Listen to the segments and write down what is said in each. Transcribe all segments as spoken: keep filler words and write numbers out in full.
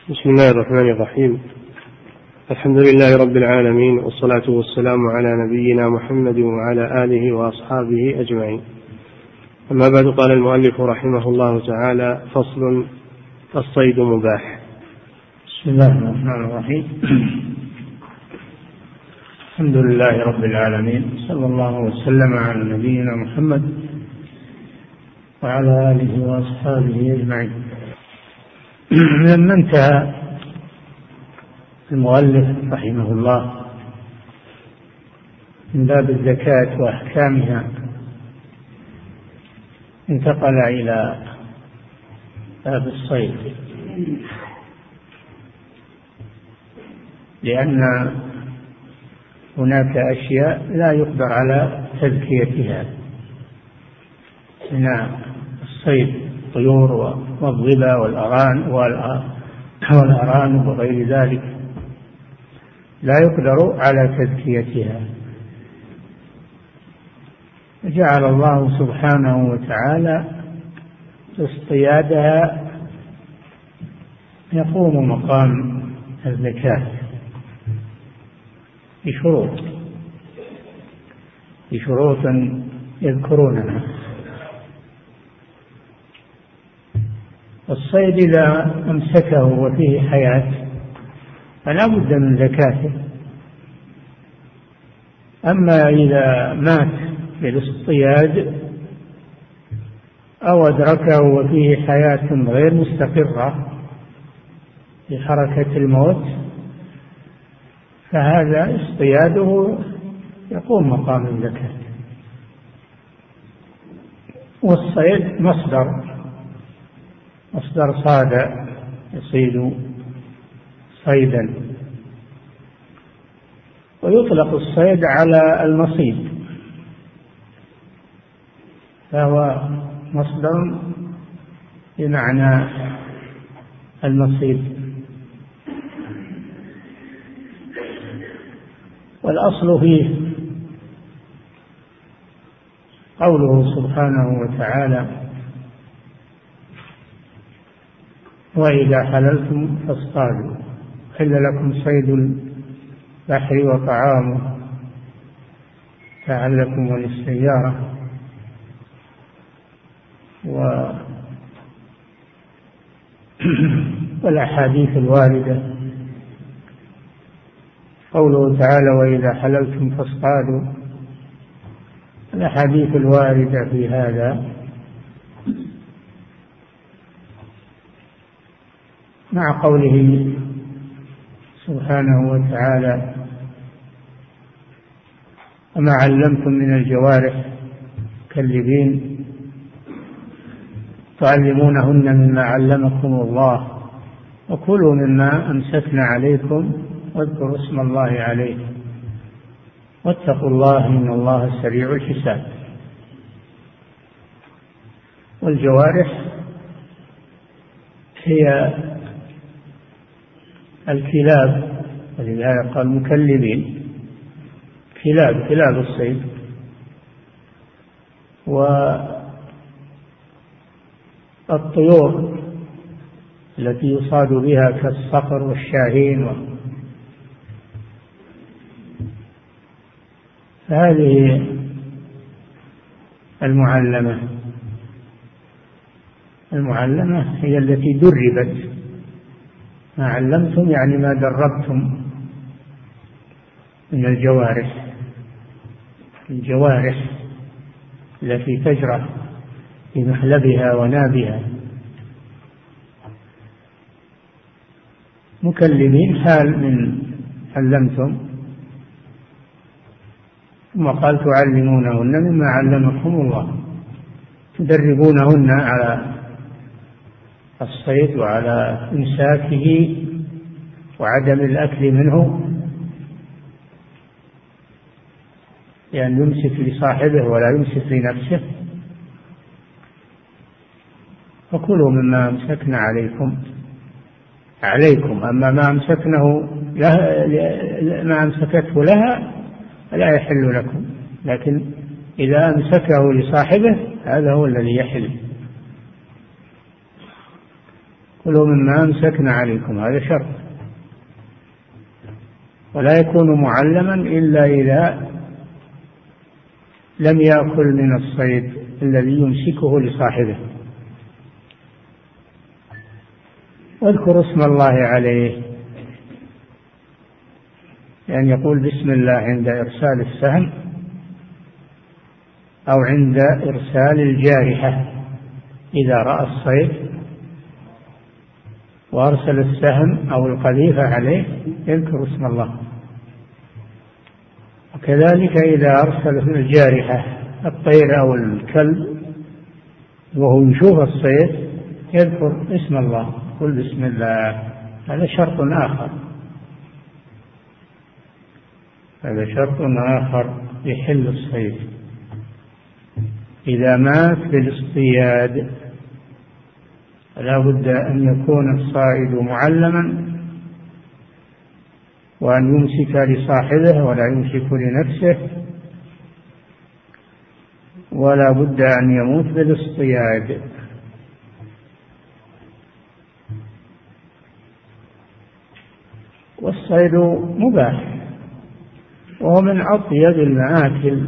بسم الله الرحمن الرحيم. الحمد لله رب العالمين، والصلاة والسلام على نبينا محمد وعلى آله وأصحابه أجمعين. أما بعد، قال المؤلف رحمه الله تعالى: فصل: الصيد مباح. بسم الله الرحمن الرحيم. الحمد لله رب العالمين، صلى الله وسلم على نبينا محمد وعلى آله وأصحابه أجمعين. لما انتهى المؤلف رحمه الله من باب الزكاة وأحكامها، انتقل إلى باب الصيد، لأن هناك أشياء لا يقدر على تزكيتها من الصيد، الطيور والظبا والأرانب وغير ذلك لا يقدر على تزكيتها. جعل الله سبحانه وتعالى اصطيادها يقوم مقام الزكاة بشروط بشروط يذكرونها. الصيد إذا أمسكه وفيه حياة فلا بد من زكاته، أما إذا مات بالاصطياد أو أدركه وفيه حياة غير مستقرة بحركة الموت فهذا اصطياده يقوم مقام الزكاة. والصيد مصدر مصدر صاد يصيد صيدا، ويطلق الصيد على المصيد، فهو مصدر بمعنى المصيد. والأصل فيه قوله سبحانه وتعالى: وإذا حللتم فاصطادوا، حل لكم صيد البحر وطعامه لعلكم وللسيارة. و والأحاديث الواردة، قوله تعالى: وإذا حللتم فاصطادوا، الأحاديث الواردة في هذا مع قوله سبحانه وتعالى: وما علمتم من الجوارح كاللبين تعلمونهن مما علمكم الله وكلوا مما أمسكنا عليكم واذكروا اسم الله عليه واتقوا الله إن الله سريع الحساب. والجوارح هي الكلاب، ولذلك قال مكلبين، كلاب كلاب الصيد. والطيور التي يصاد بها كالصقر والشاهين، فهذه المعلمة المعلمة هي التي دربت. ما علمتم يعني ما دربتم من الجوارح، الجوارح التي تجرى في محلبها ونابها. مكلمين حال من علمتم، ثم قال تعلمونهن مما علمكم الله، تدربونهن على الصيد وعلى إمساكه وعدم الأكل منه، لأن يعني يمسك لصاحبه ولا يمسك لنفسه. فكلوا مما أمسكنا عليكم عليكم أما ما أمسكنه لها ما أمسكته لها لا يحل لكم، لكن إذا أمسكه لصاحبه هذا هو الذي يحل. كلوا مما أمسكنا عليكم، هذا شرط. ولا يكون معلما إلا إذا لم يأكل من الصيد الذي يمسكه لصاحبه. واذكر اسم الله عليه، يعني يقول بسم الله عند إرسال السهم أو عند إرسال الجارحة. إذا رأى الصيد وأرسل السهم أو القذيفة عليه يذكر اسم الله. وكذلك إذا أرسل الجارحة الطير أو الكلب وهو يشوف الصيد يذكر اسم الله، قل بسم الله. هذا شرط آخر، هذا شرط آخر يحل الصيد. إذا مات بالاصطياد لا بد أن يكون الصائد معلما، وأن يمسك لصاحبه ولا يمسك لنفسه، ولا بد أن يموت بالاصطياد. والصيد مباح وهو من أطيب المآكل،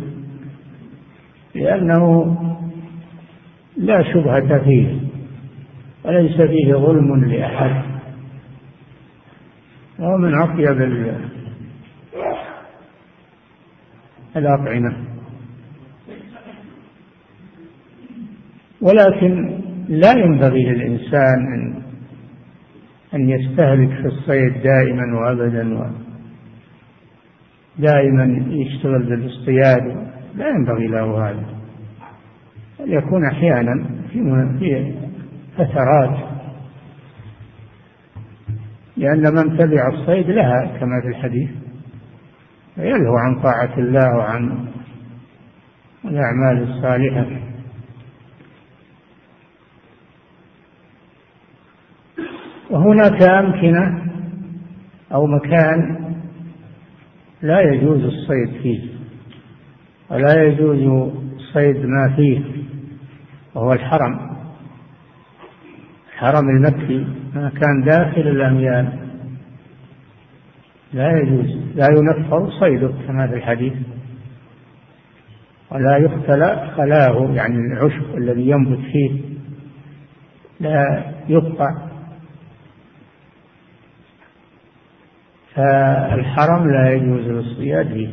لأنه لا شبهة فيه وليس فيه ظلم لأحد، وهو من أطيب الأطعمة. ولكن لا ينبغي للإنسان أن أن يستهلك في الصيد دائما وأبدا، دائما يشتغل بالاصطياد، لا ينبغي له هذا. يكون أحيانا في فترات، لأن من تبع الصيد لها كما في الحديث يلهو عن طاعة الله وعن الأعمال الصالحة. وهناك أمكنة أو مكان لا يجوز الصيد فيه، ولا يجوز صيد ما فيه، وهو الحرم، الحرم المكي، ما كان داخل الأميال لا يجوز، لا ينفر صيده كما في الحديث، ولا يختلى خلاه، يعني العشب الذي ينبت فيه لا يقطع. فالحرم لا يجوز الاصطياد فيه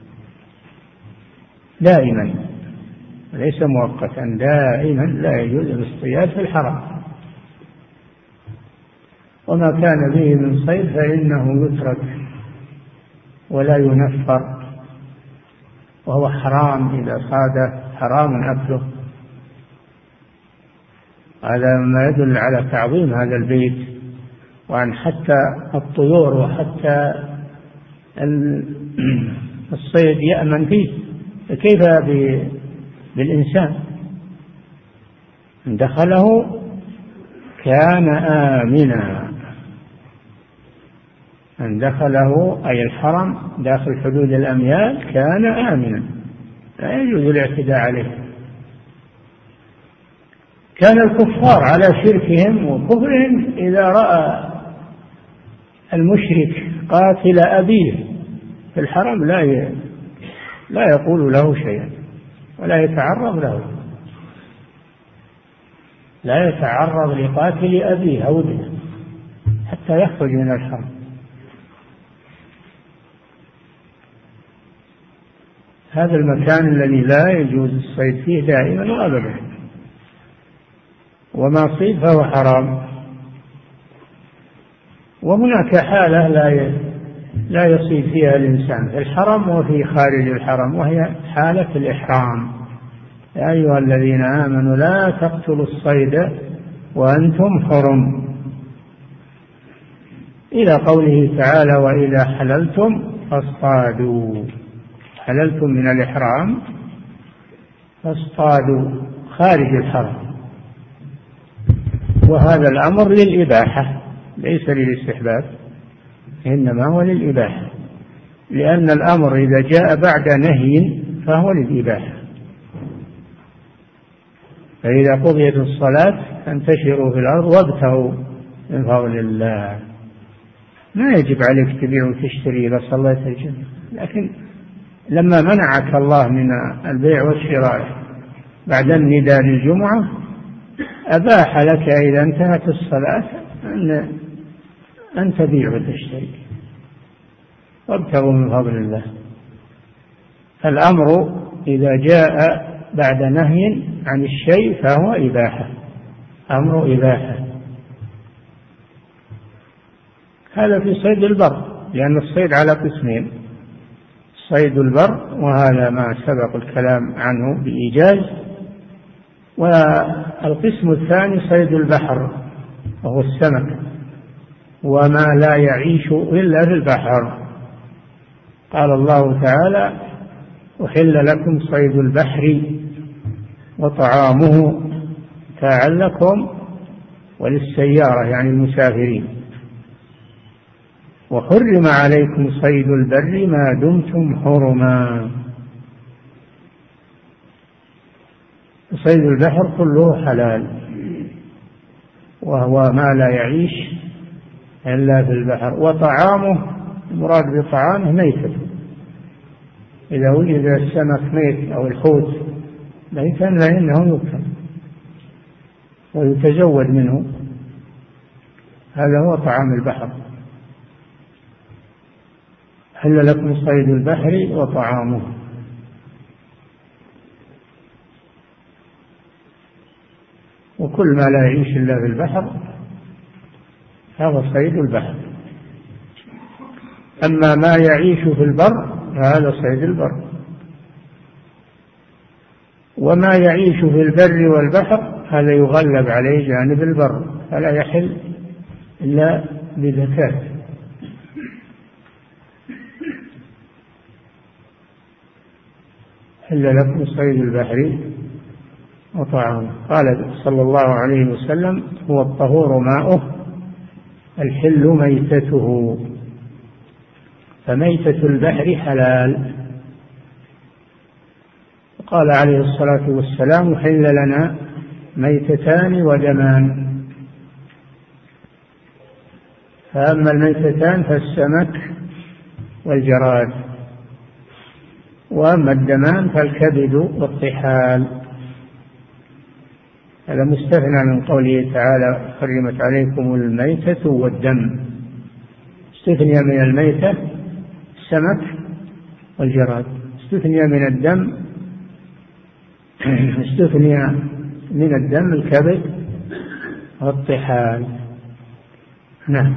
دائما، ليس مؤقتا، دائما لا يجوز الاصطياد في الحرم. وما كان به من صيد فإنه يترك ولا ينفر، وهو حرام إذا صاد حرام أكله. هذا ما يدل على تعظيم هذا البيت، وأن حتى الطيور وحتى الصيد يأمن فيه، فكيف بالإنسان؟ إن دخله كان آمنا، إن دخله أي الحرم داخل حدود الأميال كان آمنا، لا يجوز الاعتداء عليه. كان الكفار على شركهم وكفرهم إذا رأى المشرك قاتل أبيه في الحرم لا لا يقول له شيئا ولا يتعرض له، لا يتعرض لقاتل أبيه أو ابنه حتى يخرج من الحرم. هذا المكان الذي لا يجوز الصيد فيه دائما وأبدا، وما صيد فهو حرام. وهناك حالة لا لا يصيد فيها الإنسان في الحرم وفي خارج الحرم، وهي حالة الإحرام. يا أيها الذين آمنوا لا تقتلوا الصيد وأنتم حرم، إلى قوله تعالى وإذا حللتم فاصطادوا، حللتم من الإحرام فاصطادوا خارج الحرم. وهذا الأمر للإباحة ليس للاستحباب، إنما هو للإباحة، لأن الأمر إذا جاء بعد نهي فهو للإباحة. فإذا قضيت الصلاة فانتشروا في الأرض وابتغوا من فضل الله. ما يجب عليك تبيع وتشتري إذا صليت الجمعة، لكن لما منعك الله من البيع والشراء بعد النداء للجمعة أباح لك إذا انتهت الصلاة أن أن تبيع وتشتري وابتغوا من فضل الله. الأمر إذا جاء بعد نهي عن الشيء فهو إباحة، أمر إباحة. هذا في صيد البر، لأن الصيد على قسمين: صيد البر وهذا ما سبق الكلام عنه بإيجاز، والقسم الثاني صيد البحر وهو السمك وما لا يعيش إلا في البحر. قال الله تعالى: أحل لكم صيد البحر وطعامه متاعا لكم وللسيارة يعني المسافرين، وحرم عليكم صيد البر ما دمتم حرما. صيد البحر كله حلال، وهو ما لا يعيش إلا في البحر. وطعامه المراد بطعامه ميتة، إذا وجد السمك ميت أو الحوت ميتا فإنه يؤكل ويتزود منه، هذا هو طعام البحر. حل لكم صيد البحر وطعامه. وكل ما لا يعيش إلا في البحر هذا صيد البحر. أما ما يعيش في البر فهذا صيد البر. وما يعيش في البر والبحر هذا يغلب عليه جانب البر فلا يحل إلا بزكاة. حل لكم صيد البحر وطعامه. قال صلى الله عليه وسلم: هو الطهور ماؤه الحل ميتته. فميتة البحر حلال. قال عليه الصلاة والسلام: حل لنا ميتتان ودمان. فأما الميتتان فالسمك والجراد، وأما الدمان فالكبد والطحال. هذا مستثنى من قوله تعالى: حرمت عليكم الميتة والدم. استثني من الميتة السمك والجراد، استثني من الدم استثني من الدم الكبد والطحال. نعم.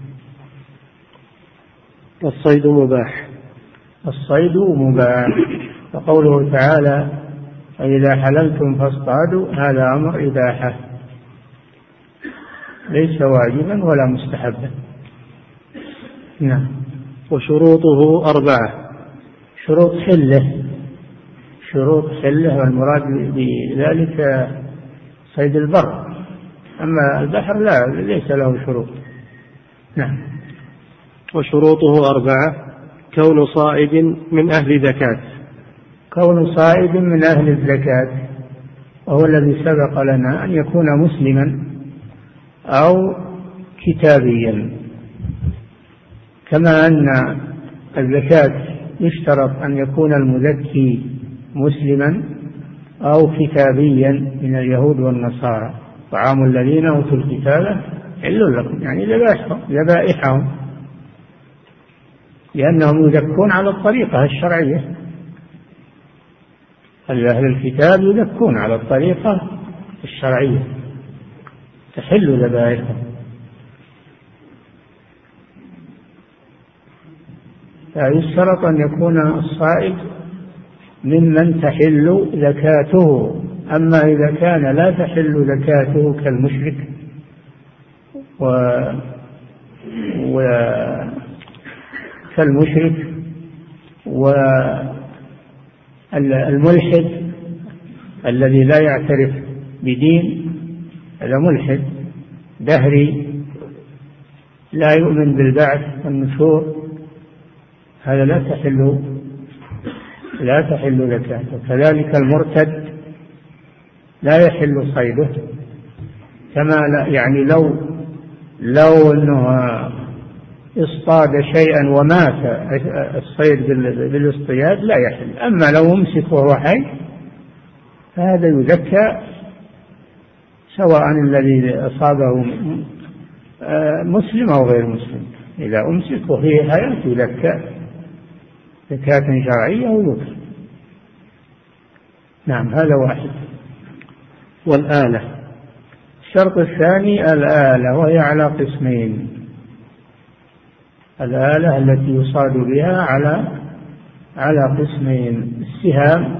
الصيد مباح. الصيد مباح. وقوله تعالى: فإذا حللتم فاصطادوا، هذا أمر إباحة ليس واجبا ولا مستحبا. نعم. وشروطه أربعة. شروط حله، شروط حله، والمراد بذلك صيد البر. أما البحر لا، ليس له شروط. نعم. وشروطه أربعة: كون صائد من أهل زكاة. كون صائد من أهل الزكاة، وهو الذي سبق لنا أن يكون مسلما أو كتابيا. كما أن الزكاة يشترط أن يكون المزكي مسلما أو كتابيا من اليهود والنصارى. طعام الذين أوتوا الكتاب حل لكم، يعني ذبائحهم، لأنهم يزكون على الطريقة الشرعية. أهل الكتاب يزكون على الطريقة الشرعية، تحل ذبائحهم. فيشترط أن يكون الصائد ممن تحل زكاته. أما إذا كان لا تحل زكاته كالمشرك و... و... كالمشرك والملحد الذي لا يعترف بدين، هذا ملحد دهري لا يؤمن بالبعث والنشور، هذا لا تحل لا تحل زكاته. كذلك المرتد لا يحل صيده. كما لا يعني لو لو أنه اصطاد شيئا ومات الصيد بالاصطياد لا يحل. أما لو أمسك وهو حي فهذا يذكى، سواء الذي أصابه مسلم أو غير مسلم، إذا أمسك وفيه حياة يذكى زكاة شرعية ويذكى. نعم، هذا واحد. والآلة، الشرط الثاني الآلة، وهي على قسمين: الآلة التي يصاد بها على على قسمين: السهام،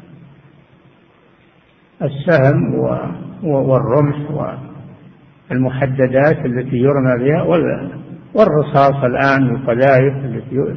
السهم والرمح والمحددات التي يرمى بها، والرصاص الآن والقذائف التي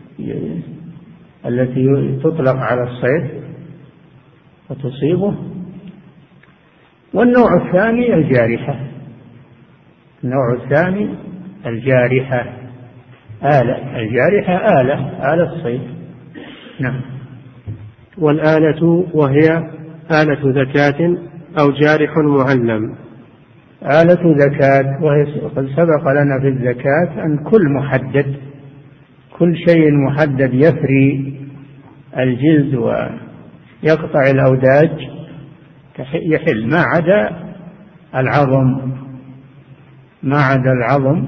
التي تطلق على الصيد وتصيبه. والنوع الثاني الجارحة، النوع الثاني الجارحة آلة، الجارحة آلة آلة الصيد. نعم. والآلة وهي آلة زكاة أو جارح معلم. آلة زكاة، وهي قد سبق لنا في الزكاة أن كل محدد، كل شيء محدد يفري الجلد ويقطع الأوداج يحل، ما عدا العظم، ما عدا العظم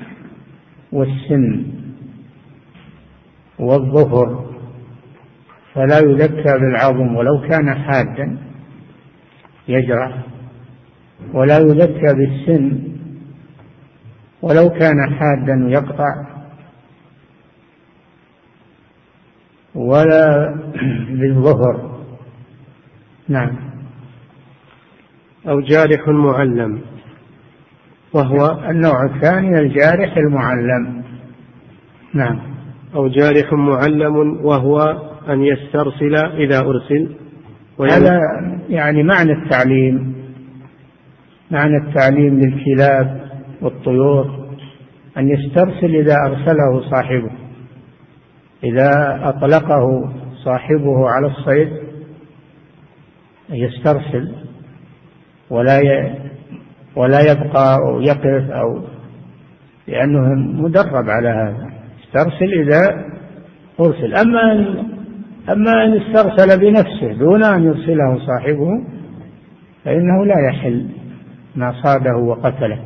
والسن والظفر، فلا يذكى بالعظم ولو كان حادا يجرح، ولا يذكى بالسن ولو كان حادا يقطع، ولا بالظفر. نعم. أو جارح معلم، وهو النوع الثاني الجارح المعلم. نعم. أو جارح معلم وهو أن يسترسل إذا أرسل. هذا يعني معنى التعليم، معنى التعليم للكلاب والطيور أن يسترسل إذا أرسله صاحبه، إذا أطلقه صاحبه على الصيد يسترسل ولا ولا يبقى أو يقف، أو لأنه مدرب على هذا، استرسل إذا أرسل. أما أن أما أن استرسل بنفسه دون أن يرسله صاحبه فإنه لا يحل ما صاده وقتله،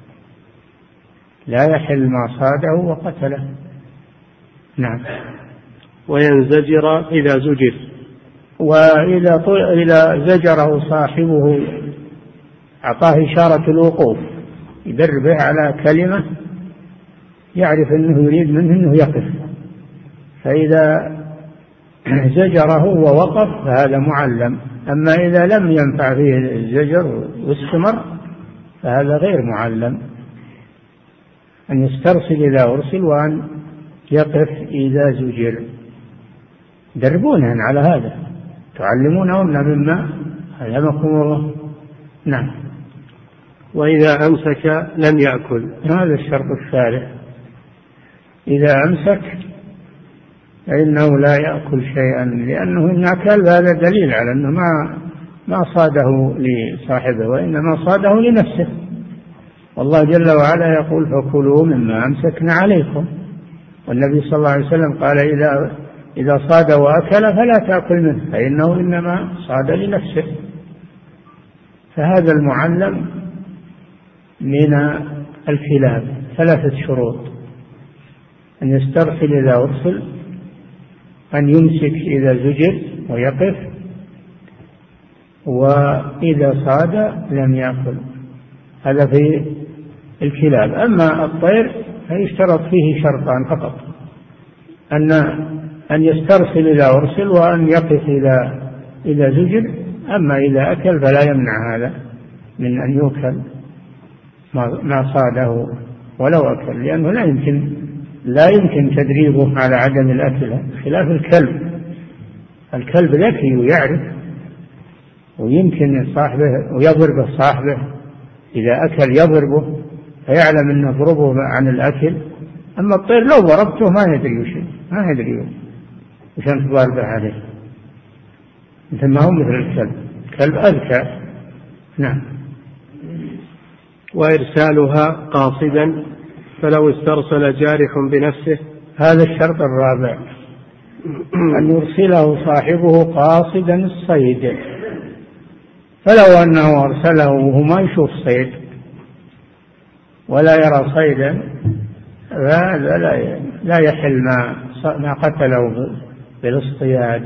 لا يحل ما صاده وقتله. نعم. وينزجر إذا زجر، وإذا إذا زجره صاحبه أعطاه إشارة الوقوف، يدربه على كلمة يعرف أنه يريد منه أنه يقف، فإذا زجره ووقف فهذا معلم. أما إذا لم ينفع فيه الزجر واستمر فهذا غير معلم، أن يسترسل إذا أرسل وأن يقف إذا زجر. دربونهم على هذا، تعلمونهم مما علمكم الله. نعم. وإذا أمسك لم يأكل، هذا الشرط الثالث: إذا أمسك فإنه لا يأكل شيئا، لأنه إن أكل هذا دليل على أنه ما ما صاده لصاحبه وإنما صاده لنفسه. والله جل وعلا يقول: فكلوا مما أمسكنا عليكم. والنبي صلى الله عليه وسلم قال: إذا إذا صاد وأكل فلا تأكل منه، فإنه إنما صاد لنفسه. فهذا المعلم من الكلاب ثلاثة شروط: أن يسترسل إذا أرسل، أن يمسك إذا زجر ويقف، وإذا صاد لم يأكل. هذا في الكلاب. أما الطير فيشترط فيه شرطان فقط: أن أن يسترسل إذا أرسل، وأن يقف إذا إذا زجر. أما إذا أكل فلا يمنع هذا من أن يؤكل ما صاده ولو أكل، لأنه لا يمكن لا يمكن تدريبه على عدم الأكل، خلاف الكلب. الكلب ذكي ويعرف، ويمكن صاحبه ويضرب صاحبه إذا أكل، يضربه فيعلم أنه ضربه عن الأكل. أما الطير لو ضربته ما يدري شيء، ما يدري وشان تضربه عليه، مثل ما هو مثل الكلب. الكلب أذكى. نعم. وإرسالها قاصدا فلو استرسل جارح بنفسه. هذا الشرط الرابع، أن يرسله صاحبه قاصدا الصيد، فلو أنه أرسله وهو ما يشوف صيد ولا يرى صيدا فهذا لا يحل ما قتله بالاصطياد.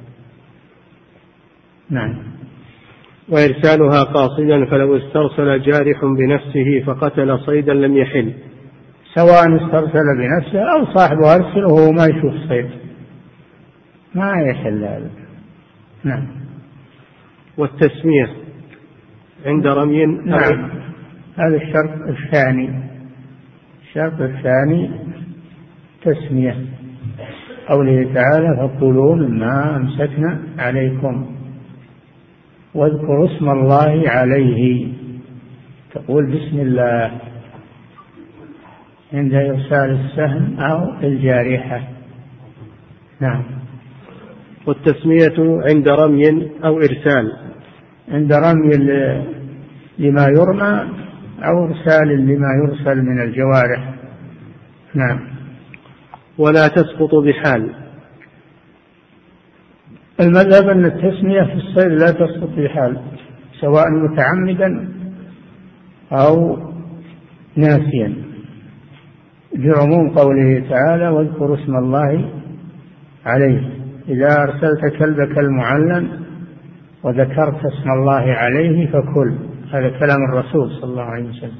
نعم. وإرسالها قاصدا فلو استرسل جارح بنفسه فقتل صيدا لم يحل، سواء استرسل بنفسه أو صاحبه أرسله وهو ما يشوف صيد ما يحل هذا. نعم. والتسمية عند رمي. نعم. هذا الشرط الثاني. الشرط الثاني تسمية، قوله تعالى فكلوا مما أمسكنا عليكم واذكروا اسم الله عليه، تقول بسم الله عند إرسال السهم أو الجارحة. نعم. والتسمية عند رمي أو إرسال، عند رمي لما يرمى أو إرسال لما يرسل من الجوارح. نعم. ولا تسقط بحال. المذهب أن التسمية في الصيد لا تسقط بحال، سواء متعمدا أو ناسيا، بعموم قوله تعالى واذكروا اسم الله عليه. إذا أرسلت كلبك المعلم وذكرت اسم الله عليه فكل، هذا كلام الرسول صلى الله عليه وسلم.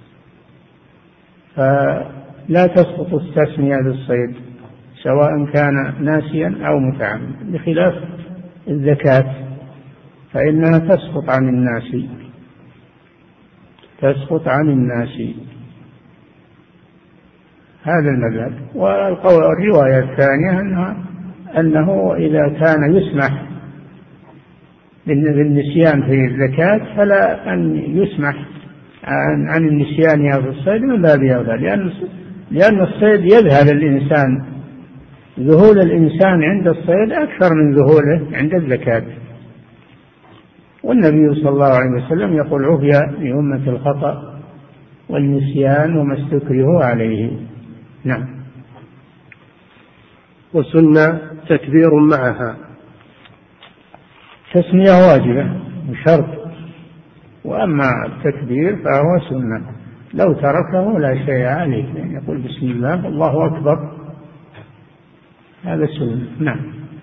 فلا تسقط التسمية بالصيد سواء كان ناسيا أو متعمد، بخلاف الزكاة فإنها تسقط عن الناس، تسقط عن الناس. هذا المذهب. والرواية الثانية أنها أنه إذا كان يسمح بالنسيان في الزكاة فلا أن يسمح عن, عن النسيان في الصيد من باب أولى، لأن لأن الصيد يذهل الإنسان، ذهول الإنسان عند الصيد أكثر من ذهوله عند الزكاة. والنبي صلى الله عليه وسلم يقول عفي لأمة الخطأ والنسيان وما استكرهوا عليه. نعم. وسنة تكبير معها. تسمية واجبة وشرط، وأما التكبير فهو سنة، لو تركه لا شيء عليه، يعني يقول بسم الله الله أكبر، هذا سنة. نعم.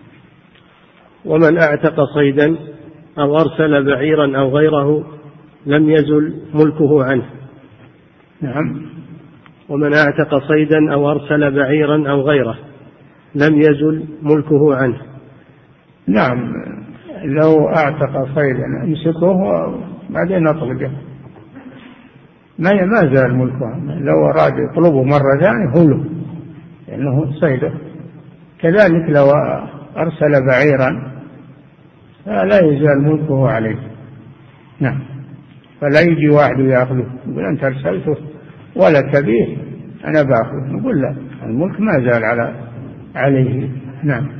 ومن أعتق صيدا أو أرسل بعيرا أو غيره لم يزل ملكه عنه. نعم. ومن أعتق صيدا أو أرسل بعيرا أو غيره لم يزل ملكه عنه. نعم. لو أعتق صيدا امسكه بعدين أطلقه ما ما زال ملكه، لو أراد يطلبه مرة ثانية هو له لأنه صيده. كذلك لو أرسل بعيرا فلا يزال ملكه عليه. نعم. فلا يجي واحد يأخذه يقول أنت أرسلته ولا تبيه أنا بأخذه، نقول لا، الملك ما زال على عليه. نعم.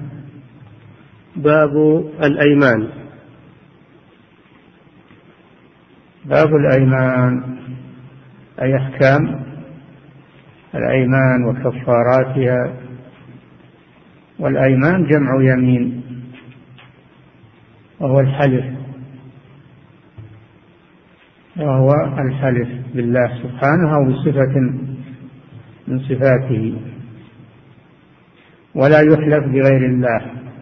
باب الأيمان. باب الأيمان أي أحكام الأيمان وكفاراتها. والأيمان جمع يمين وهو الحلف، وهو الحلف بالله سبحانه أو بصفة من صفاته، ولا يحلف بغير الله.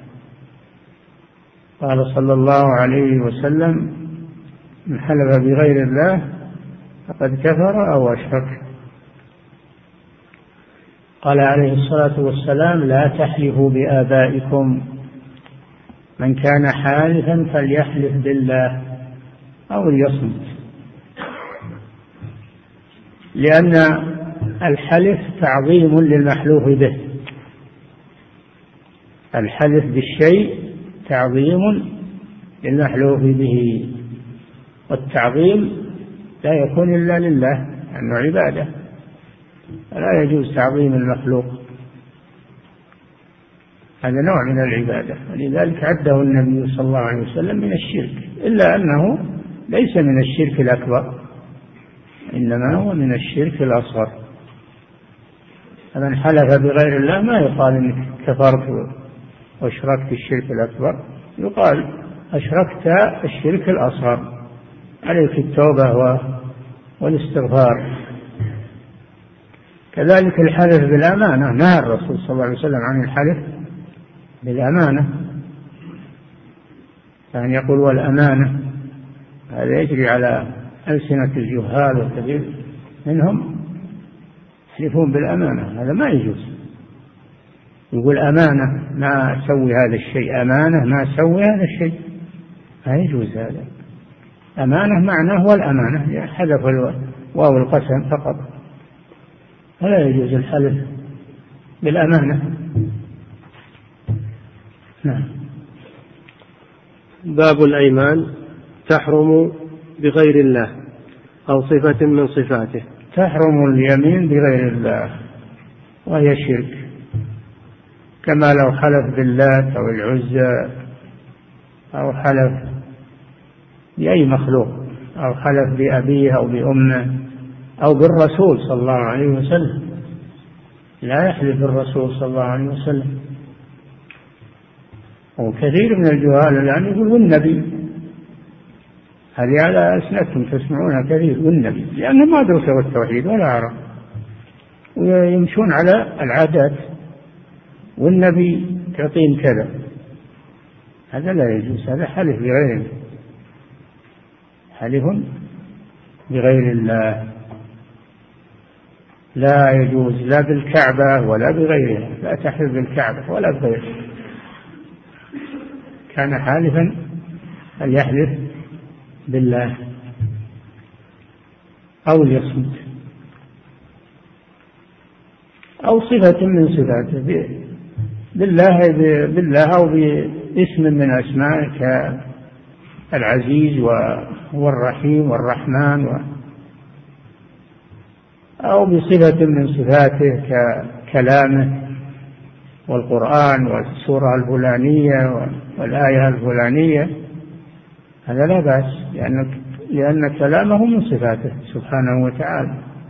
قال صلى الله عليه وسلم من حلف بغير الله فقد كفر أو أشرك. قال عليه الصلاة والسلام لا تحلفوا بآبائكم، من كان حالفا فليحلف بالله أو ليصمت، لأن الحلف تعظيم للمحلوف به، الحلف بالشيء تعظيم للمحلوف به، والتعظيم لا يكون إلا لله لأنه عبادة، لا يجوز تعظيم المخلوق، هذا نوع من العبادة، ولذلك عده النبي صلى الله عليه وسلم من الشرك، إلا أنه ليس من الشرك الأكبر، إنما هو من الشرك الأصغر. فمن حلف بغير الله ما يقال إنك كفرت وأشركت الشرك الأكبر، يقال أشركت الشرك الأصغر، عليك التوبة والاستغفار. كذلك الحلف بالأمانة، نهى الرسول صلى الله عليه وسلم عن الحلف بالأمانة، كان يقول والأمانة، هذا يجري على ألسنة الجهال والكثير منهم يحلفون بالأمانة، هذا ما يجوز. يقول أمانة ما أسوي هذا الشيء، أمانة ما أسوي هذا الشيء، ما يجوز هذا. أمانة معناه هو الأمانة، حذف واو القسم فقط، فلا يجوز الحلف بالأمانة. نعم. باب الأيمان تحرم بغير الله أو صفة من صفاته. تحرم اليمين بغير الله وهي شرك، كما لو حلف باللات أو العزى أو حلف بأي مخلوق أو حلف بأبيه أو بأمه أو بالرسول صلى الله عليه وسلم، لا يحلف بالرسول صلى الله عليه وسلم. وكثير من الجهال الآن يقول والنبي، هذه على ألسنتهم تسمعونها كثير، والنبي، لأنهم ما درسوا التوحيد ولا عرف، ويمشون على العادات، والنبي تعطين كذا، هذا لا يجوز، هذا حلف بغير حلف بغير الله، لا يجوز لا بالكعبة ولا بغيرها، لا تحلف بالكعبة ولا بغيرها، كان حالفا فليحلف بالله أو ليصمت، أو صفة من صفاته بالله بالله أو باسم من أسمائه كالعزيز والرحيم والرحمن، أو بصفة من صفاته ككلامه والقرآن والسورة الفلانية والآية الفلانية، هذا لا بأس، لأن لأن كلامه من صفاته سبحانه وتعالى.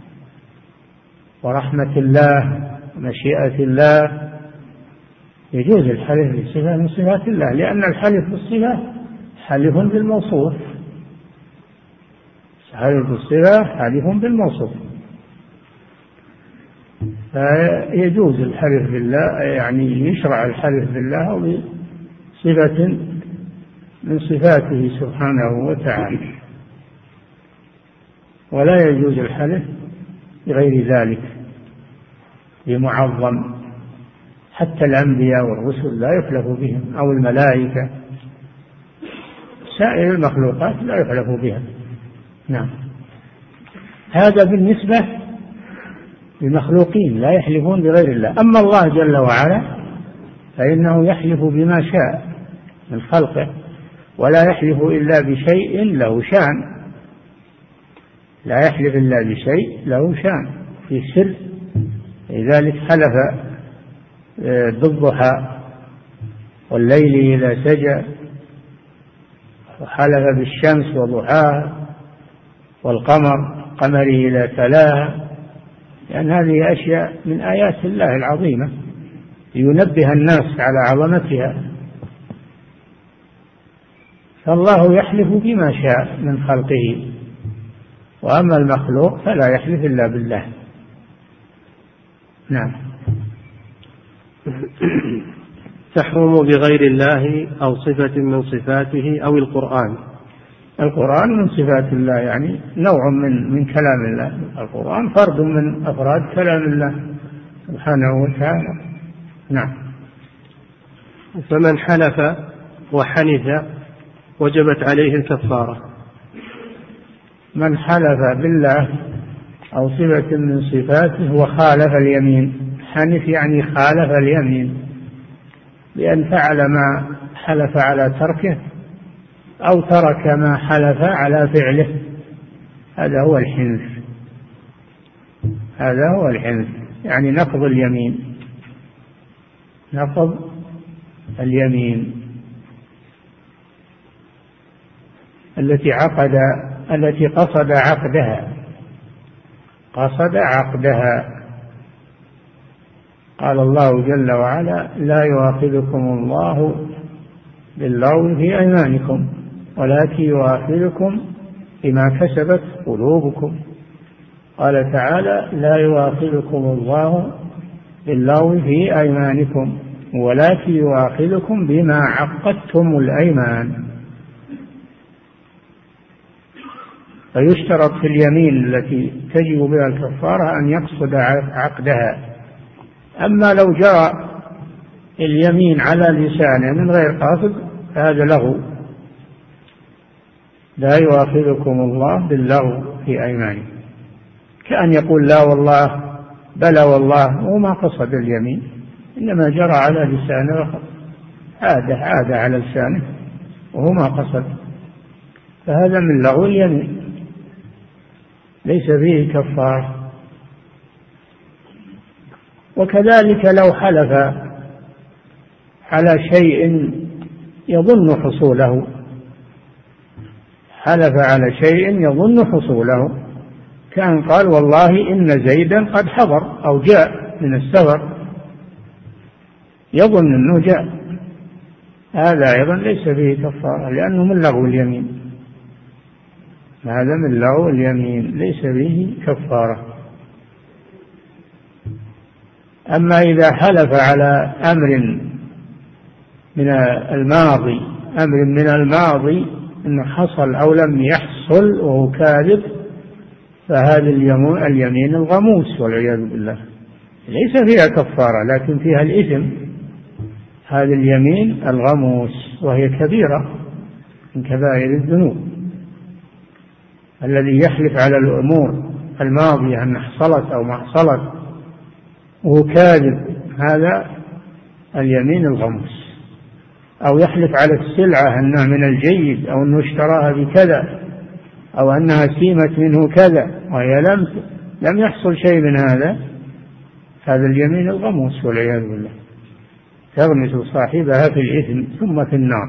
ورحمة الله ومشيئة الله يجوز الحلف بصفة من صفات الله، لأن الحلف بالصفة حلف بالموصوف، حلف بالصفة حلف بالموصوف، فيجوز الحلف بالله، يعني يشرع الحلف بالله أو بصفة من صفاته سبحانه وتعالى، ولا يجوز الحلف بغير ذلك بمعظم، حتى الأنبياء والرسل لا يحلف بهم، أو الملائكة، سائر المخلوقات لا يحلف بها. نعم. هذا بالنسبة للمخلوقين لا يحلفون بغير الله. أما الله جل وعلا فإنه يحلف بما شاء من خلقه، ولا يحلف إلا بشيء له شان، لا يحلف إلا بشيء له شان في سر، لذلك حلف بالضحى والليل إذا سجى، وحلف بالشمس وضحاها والقمر قمره إذا تلاها، لأن هذه أشياء من آيات الله العظيمة لينبه الناس على عظمتها. فالله يحلف بما شاء من خلقه، وأما المخلوق فلا يحلف إلا بالله. نعم. تحرم بغير الله أو صفة من صفاته أو القرآن. القرآن من صفات الله، يعني نوع من من كلام الله، القرآن فرد من أفراد كلام الله سبحانه وتعالى. نعم. فمن حلف وحنث وجبت عليه الكفارة. من حلف بالله أو صفة من صفاته وخالف اليمين، حنث يعني خالف اليمين بأن فعل ما حلف على تركه أو ترك ما حلف على فعله، هذا هو الحنث، هذا هو الحنث، يعني نقض اليمين، نقض اليمين التي عقد التي قصد عقدها، قصد عقدها. قال الله جل وعلا: لا يؤاخذكم الله باللغو في أيمانكم ولكن يؤاخذكم بما كسبت قلوبكم. قال تعالى: لا يؤاخذكم الله باللغو في أيمانكم ولكن يؤاخذكم بما عقدتم الأيمان. فيشترط في اليمين التي تجب بها الكفارة أن يقصد عقدها. أما لو جرى اليمين على لسانه من غير قصد فهذا لغو. لا يؤاخذكم الله باللغو في أيمانكم، كأن يقول لا والله بلى والله وما قصد اليمين، إنما جرى على لسانه عاد عاد على لسانه وهو ما قصد، فهذا من لغو اليمين ليس فيه كفارة. وكذلك لو حلف على شيء يظن حصوله، حلف على شيء يظن حصوله، كان قال والله إن زيدا قد حضر أو جاء من السفر، يظن أنه جاء، هذا أيضا ليس فيه كفارة لأنه من لغو اليمين، هذا من لغو اليمين ليس فيه كفارة. أما إذا حلف على أمر من الماضي أمر من الماضي أنه حصل أو لم يحصل وهو كاذب، فهذا اليمين الغموس والعياذ بالله ليس فيها كفارة لكن فيها الإثم. هذه اليمين الغموس وهي كبيرة من كبائر الذنوب. الذي يحلف على الأمور الماضية أن حصلت أو ما حصلت وهو كاذب، هذا اليمين الغموس. أو يحلف على السلعة أنها من الجيد أو أنه اشتراها بكذا أو أنها سيمت منه كذا وهي لم لم يحصل شيء من هذا، هذا اليمين الغموس والعياذ بالله تغمس صاحبها في الإثم ثم في النار.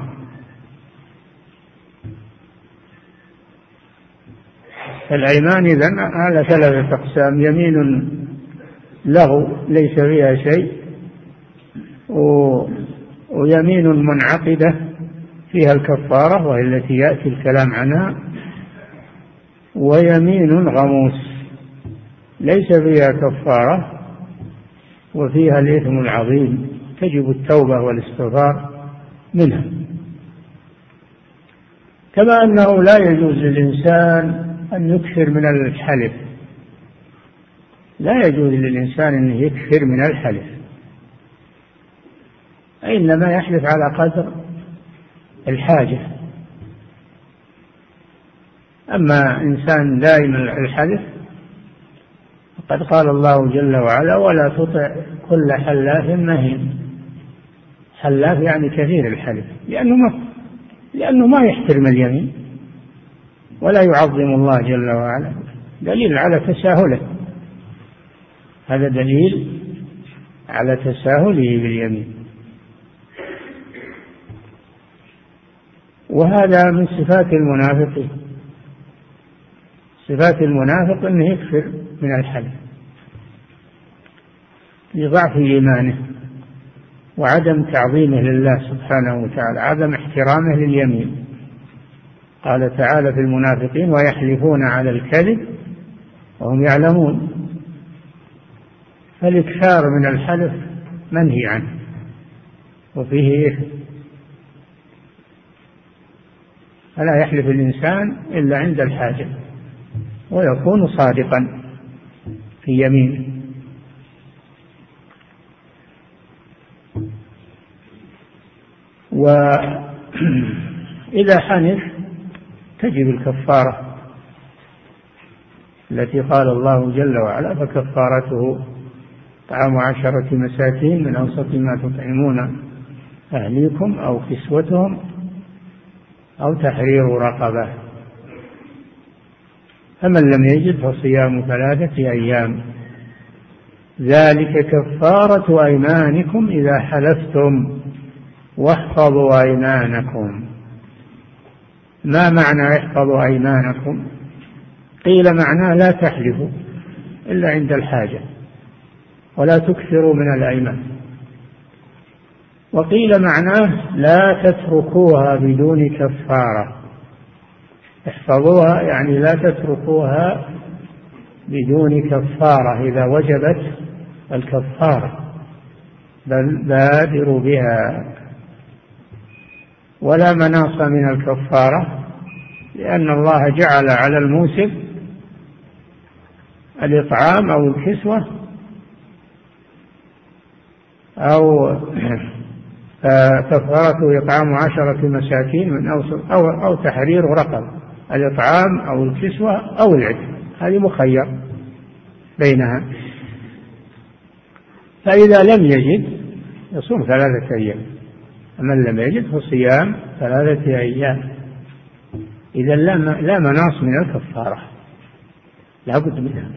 الأيمان إذن على ثلاثة أقسام: يمين لغو ليس فيها شيء، ويمين منعقدة فيها الكفارة وهي التي يأتي الكلام عنها، ويمين غموس ليس فيها كفارة وفيها الإثم العظيم تجب التوبة والاستغفار منها. كما أنه لا يجوز للإنسان أن يكثر من الحلف، لا يجوز للإنسان أن يكثر من الحلف، إنما يحلف على قدر الحاجة. أما إنسان دائم الحلف قد قال الله جل وعلا: ولا تطع كل حلاف مهين. حلاف يعني كثير الحلف، لأنه ما لأنه ما يحترم اليمين ولا يعظم الله جل وعلا، دليل على تساهله، هذا دليل على تساهله باليمين. وهذا من صفات المنافقين، صفات المنافق أنه يكثر من الحلف لضعف إيمانه وعدم تعظيمه لله سبحانه وتعالى، عدم احترامه لليمين. قال تعالى في المنافقين: ويحلفون على الكذب وهم يعلمون. فالإكثار من الحلف منهي عنه وفيه إثم، فلا يحلف الإنسان إلا عند الحاجة ويكون صادقا في يمينه. وإذا حنث تجب الكفارة التي قال الله جل وعلا: فكفارته طعام عشرة مساكين من أوسط ما تطعمون أهليكم أو كسوتهم أو تحرير رقبة، فمن لم يجد فصيام ثلاثة أيام ذلك كفارة أيمانكم إذا حلفتم واحفظوا أيمانكم. ما معنى احفظوا أيمانكم؟ قيل معناه لا تحلفوا، إلا عند الحاجة، ولا تكثروا من الأيمان. وقيل معناه لا تتركوها بدون كفارة، احفظوها يعني لا تتركوها بدون كفارة إذا وجبت الكفارة، بل بادروا بها. ولا مناص من الكفارة، لأن الله جعل على الموسر الإطعام أو الكسوة أو كفارته إطعام عشرة مساكين من أوسط أو, أو تحرير رقبة، الإطعام أو الكسوة أو العتق، هذه مخير بينها. فإذا لم يجد يصوم ثلاثة أيام، من لم يجد فصيام ثلاثة أيام. إذا لا مناص من الكفارة، لا بد منها.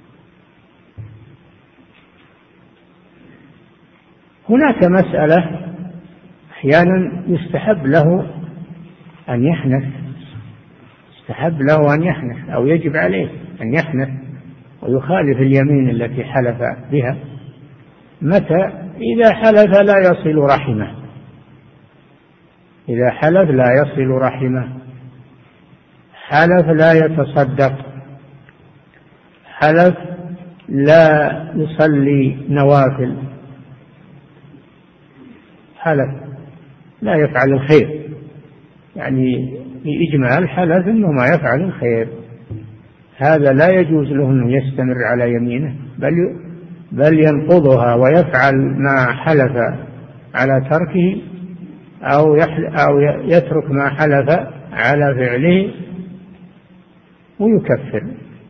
هناك مسألة أحيانا يستحب له أن يحنث، يستحب له أن يحنث أو يجب عليه أن يحنث ويخالف اليمين التي حلف بها. متى؟ إذا حلف لا يصل رحمه، إذا حلف لا يصل رحمه، حلف لا يتصدق، حلف لا يصلي نوافل، حلف لا يفعل الخير، يعني بإجمال حلف إنه ما يفعل الخير، هذا لا يجوز له أنه يستمر على يمينه، بل بل ينقضها ويفعل ما حلف على تركه، أو أو يترك ما حلف على فعله ويكفر.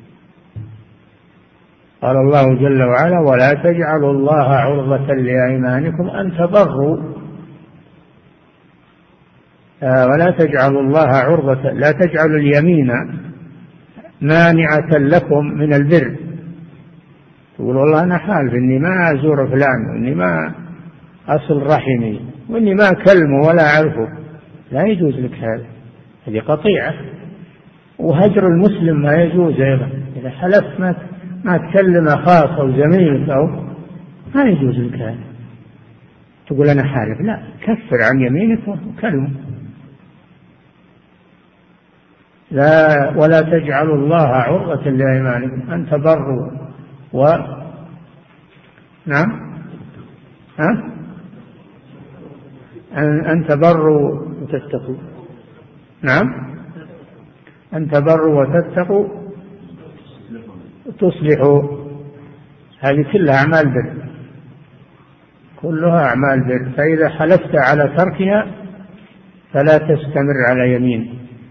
قال الله جل وعلا: ولا تجعلوا الله عرضة لأيمانكم أن تبروا، ولا تجعلوا الله عرضة، لا تجعلوا اليمين مانعة لكم من البر. تقول والله أنا حالف إني ما أزور فلان، وإني ما أصل رحمي، وإني ما أكلمه ولا أعرفه، لا يجوز لك هذا، هذه قطيعة. وهجر المسلم ما يجوز أيضا، إذا حلفت ما ما تكلم أخاك أو زميلك أو ما يجوز لك هذا، تقول أنا حالف، لا، كفر عن يمينك وكلمه. لا، ولا تجعلوا الله عرضة لأيمانكم أن تبروا و نعم ها أن, أن تبروا وتتقوا، نعم أن تبروا وتتقوا وتصلحوا، هذه كلها أعمال بر، كلها أعمال بر. فإذا حلفت على تركها فلا تستمر على يمين،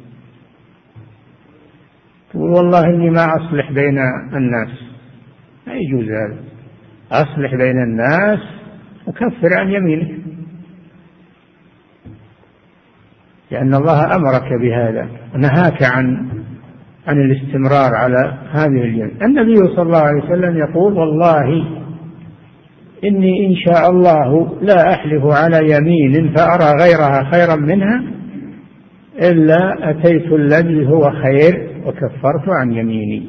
تقول والله إني ما أصلح بين الناس، لا يجوز هذا، أصلح بين الناس وكفر عن يمينك، لأن الله أمرك بهذا، نهاك عن عن الاستمرار على هذه اليمين. النبي صلى الله عليه وسلم يقول: والله إني إن شاء الله لا أحلف على يمين فأرى غيرها خيرا منها إلا أتيت الذي هو خير وكفرت عن يميني.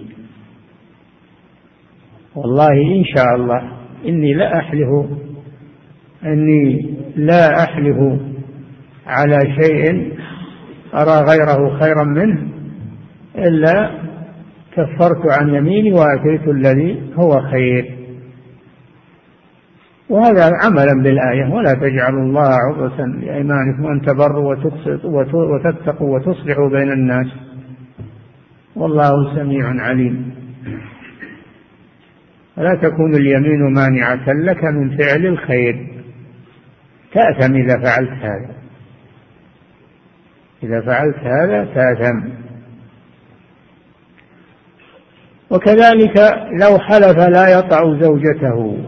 والله إن شاء الله إني لا أحلف إني لا أحلف على شيء أرى غيره خيرا منه إلا كفرت عن يميني وأتيت الذي هو خير. وهذا عملا بالآية: ولا تجعلوا الله عرضة لأيمانكم أن تبروا وتتقوا وتصلحوا بين الناس والله سميع عليم. ولا تكون اليمين مانعة لك من فعل الخير، تأثم إذا فعلت هذا، إذا فعلت هذا تأثم. وكذلك لو حلف لا يطع زوجته،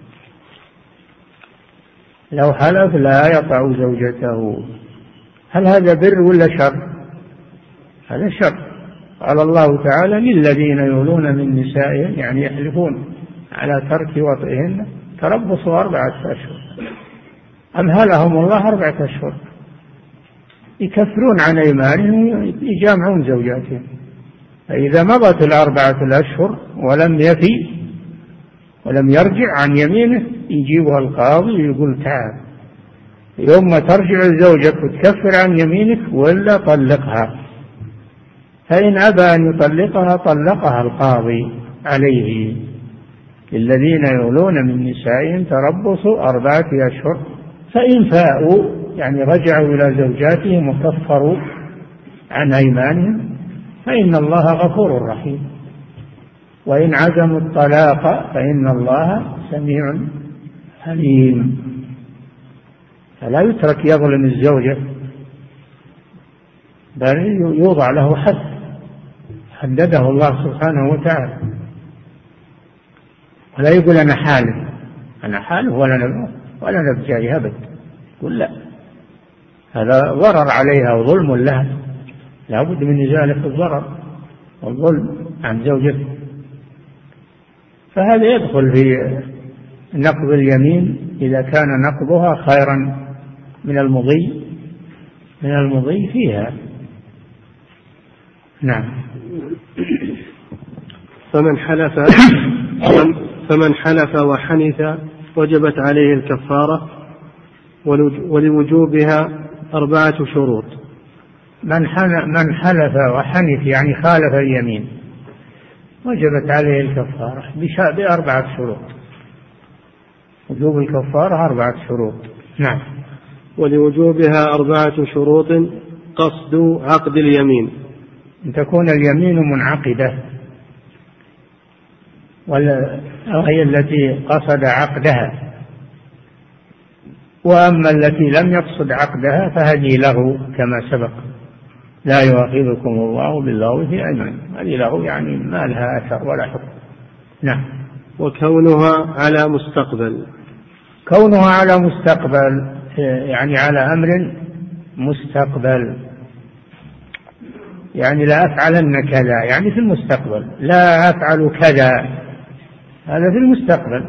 لو حلف لا يطع زوجته، هل هذا بر ولا شر؟ هذا شر. قال الله تعالى: للذين يولون من نسائهم، يعني يحلفون على ترك وطئهن، تربصوا أربعة أشهر. أمهلهم الله أربعة أشهر، يكفرون عن أيمانهم، يجامعون زوجاتهم، فإذا مضت الأربعة الأشهر ولم يفي ولم يرجع عن يمينه يجيبها القاضي ويقول تعال يوم ما ترجع زوجك وتكفر عن يمينك ولا طلقها. فإن أبى أن يطلقها طلقها القاضي عليه. الذين يولون من نسائهم تربصوا أربعة أشهر فإن فاءوا يعني رجعوا إلى زوجاتهم وكفروا عن أيمانهم فإن الله غفور رحيم. وإن عزموا الطلاق فإن الله سميع عليم. فلا يترك يظلم الزوجة بل يوضع له حد حدده الله سبحانه وتعالى. ولا يقول أنا حالف أنا حالف ولا ولا نبجاري أبدا. يقول لا، هذا ضرر عليها وظلم لها، لا بد من إزالة الضرر والظلم عن زوجته. فهذا يدخل في نقض اليمين إذا كان نقضها خيرا من المضي من المضي فيها. نعم. فمن حلف فمن حلف وحنث وجبت عليه الكفارة ولوجوبها أربعة شروط. من من حلف وحنث يعني خالف اليمين وجبت عليه الكفارة بأربعة شروط. وجوب الكفارة أربعة شروط. نعم. ولوجوبها أربعة شروط: قصد عقد اليمين، أن تكون اليمين منعقدة وهي التي قصد عقدها، وأما التي لم يقصد عقدها فهذه له كما سبق: لا يؤاخذكم الله باللغو في أيمانكم. هذه له يعني ما لها أثر ولا حكم. نعم. وكونها على مستقبل، كونها على مستقبل يعني على أمر مستقبل، يعني لا أفعلن كذا يعني في المستقبل، لا أفعل كذا هذا في المستقبل.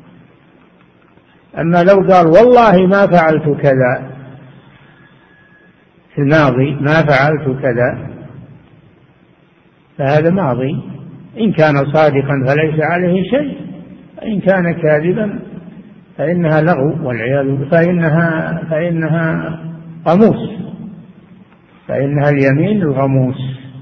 أما لو قال والله ما فعلت كذا في الماضي، ما فعلت كذا، فهذا ماضي. إن كان صادقا فليس عليه شيء، إن كان كاذبا فإنها لغو والعياذ، فإنها فإنها غموس، فإنها اليمين الغموس.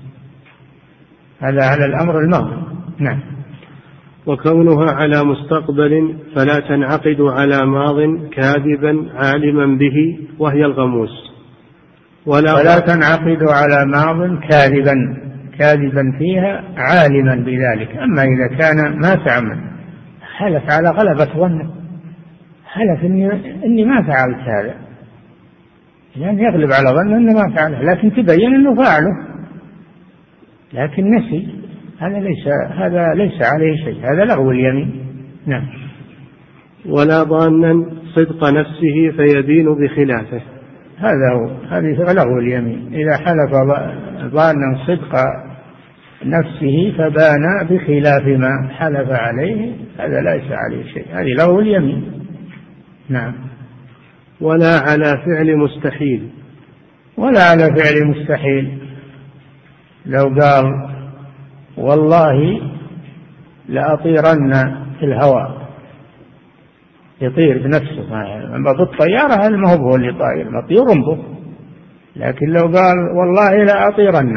هذا على الأمر الماضي. نعم. وكونها على مستقبل فلا تنعقد على ماض كاذبا عالما به وهي الغموس، ولا, ولا تنعقد على ماض كاذبا كاذبا فيها عالما بذلك. أما إذا كان ما تعمل، حلف على غلبة ظنه، حلف إني, إني ما فعلت هذا، يعني يغلب على ظنه إنه ما فعله، لكن تبين إنه فعله لكن نسي، هذا ليس هذا ليس عليه شيء، هذا لغو اليمين. نعم. ولا ظانا صدق نفسه فيدين بخلافه، هذا هو هذه لغو اليمين. إذا حلف ظانا صدق نفسه فبان بخلاف ما حلف عليه هذا ليس عليه شيء، هذه لغو اليمين. نعم. ولا على فعل مستحيل، ولا على فعل مستحيل. لو قال والله لأطيرن في الهواء، يطير بنفسه، أما بالطيارة هذا ما هو اللي طاير، مطير به. لكن لو قال والله لأطيرن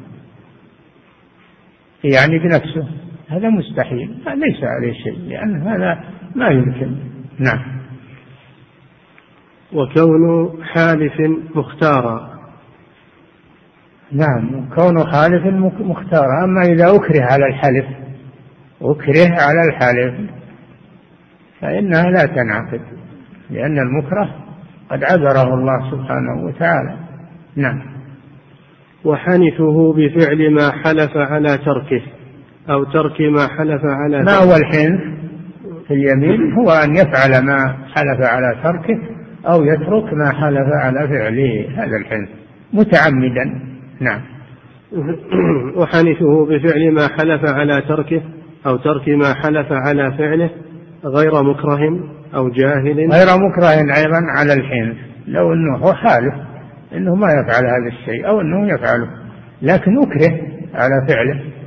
يعني بنفسه، هذا مستحيل، ليس عليه شيء، لأن هذا ما يمكن. نعم. وكون حالف مختارا، نعم، كون حالف مختارا. أما إذا أكره على الحلف أكره على الحلف فإنها لا تنعقد، لأن المكره قد عذره الله سبحانه وتعالى. نعم. وحنفه بفعل ما حلف على تركه أو ترك ما حلف على تركه. ما هو الحنف في اليمين؟ هو أن يفعل ما حلف على تركه أو يترك ما حلف على فعله، هذا الحنف متعمدا. نعم. وحنفه بفعل ما حلف على تركه أو ترك ما حلف على فعله غير مكره أو جاهل. غير مكره أيضا على الحنف، لو أنه هو حالف أنه ما يفعل هذا الشيء أو أنه يفعله لكن أكره على فعله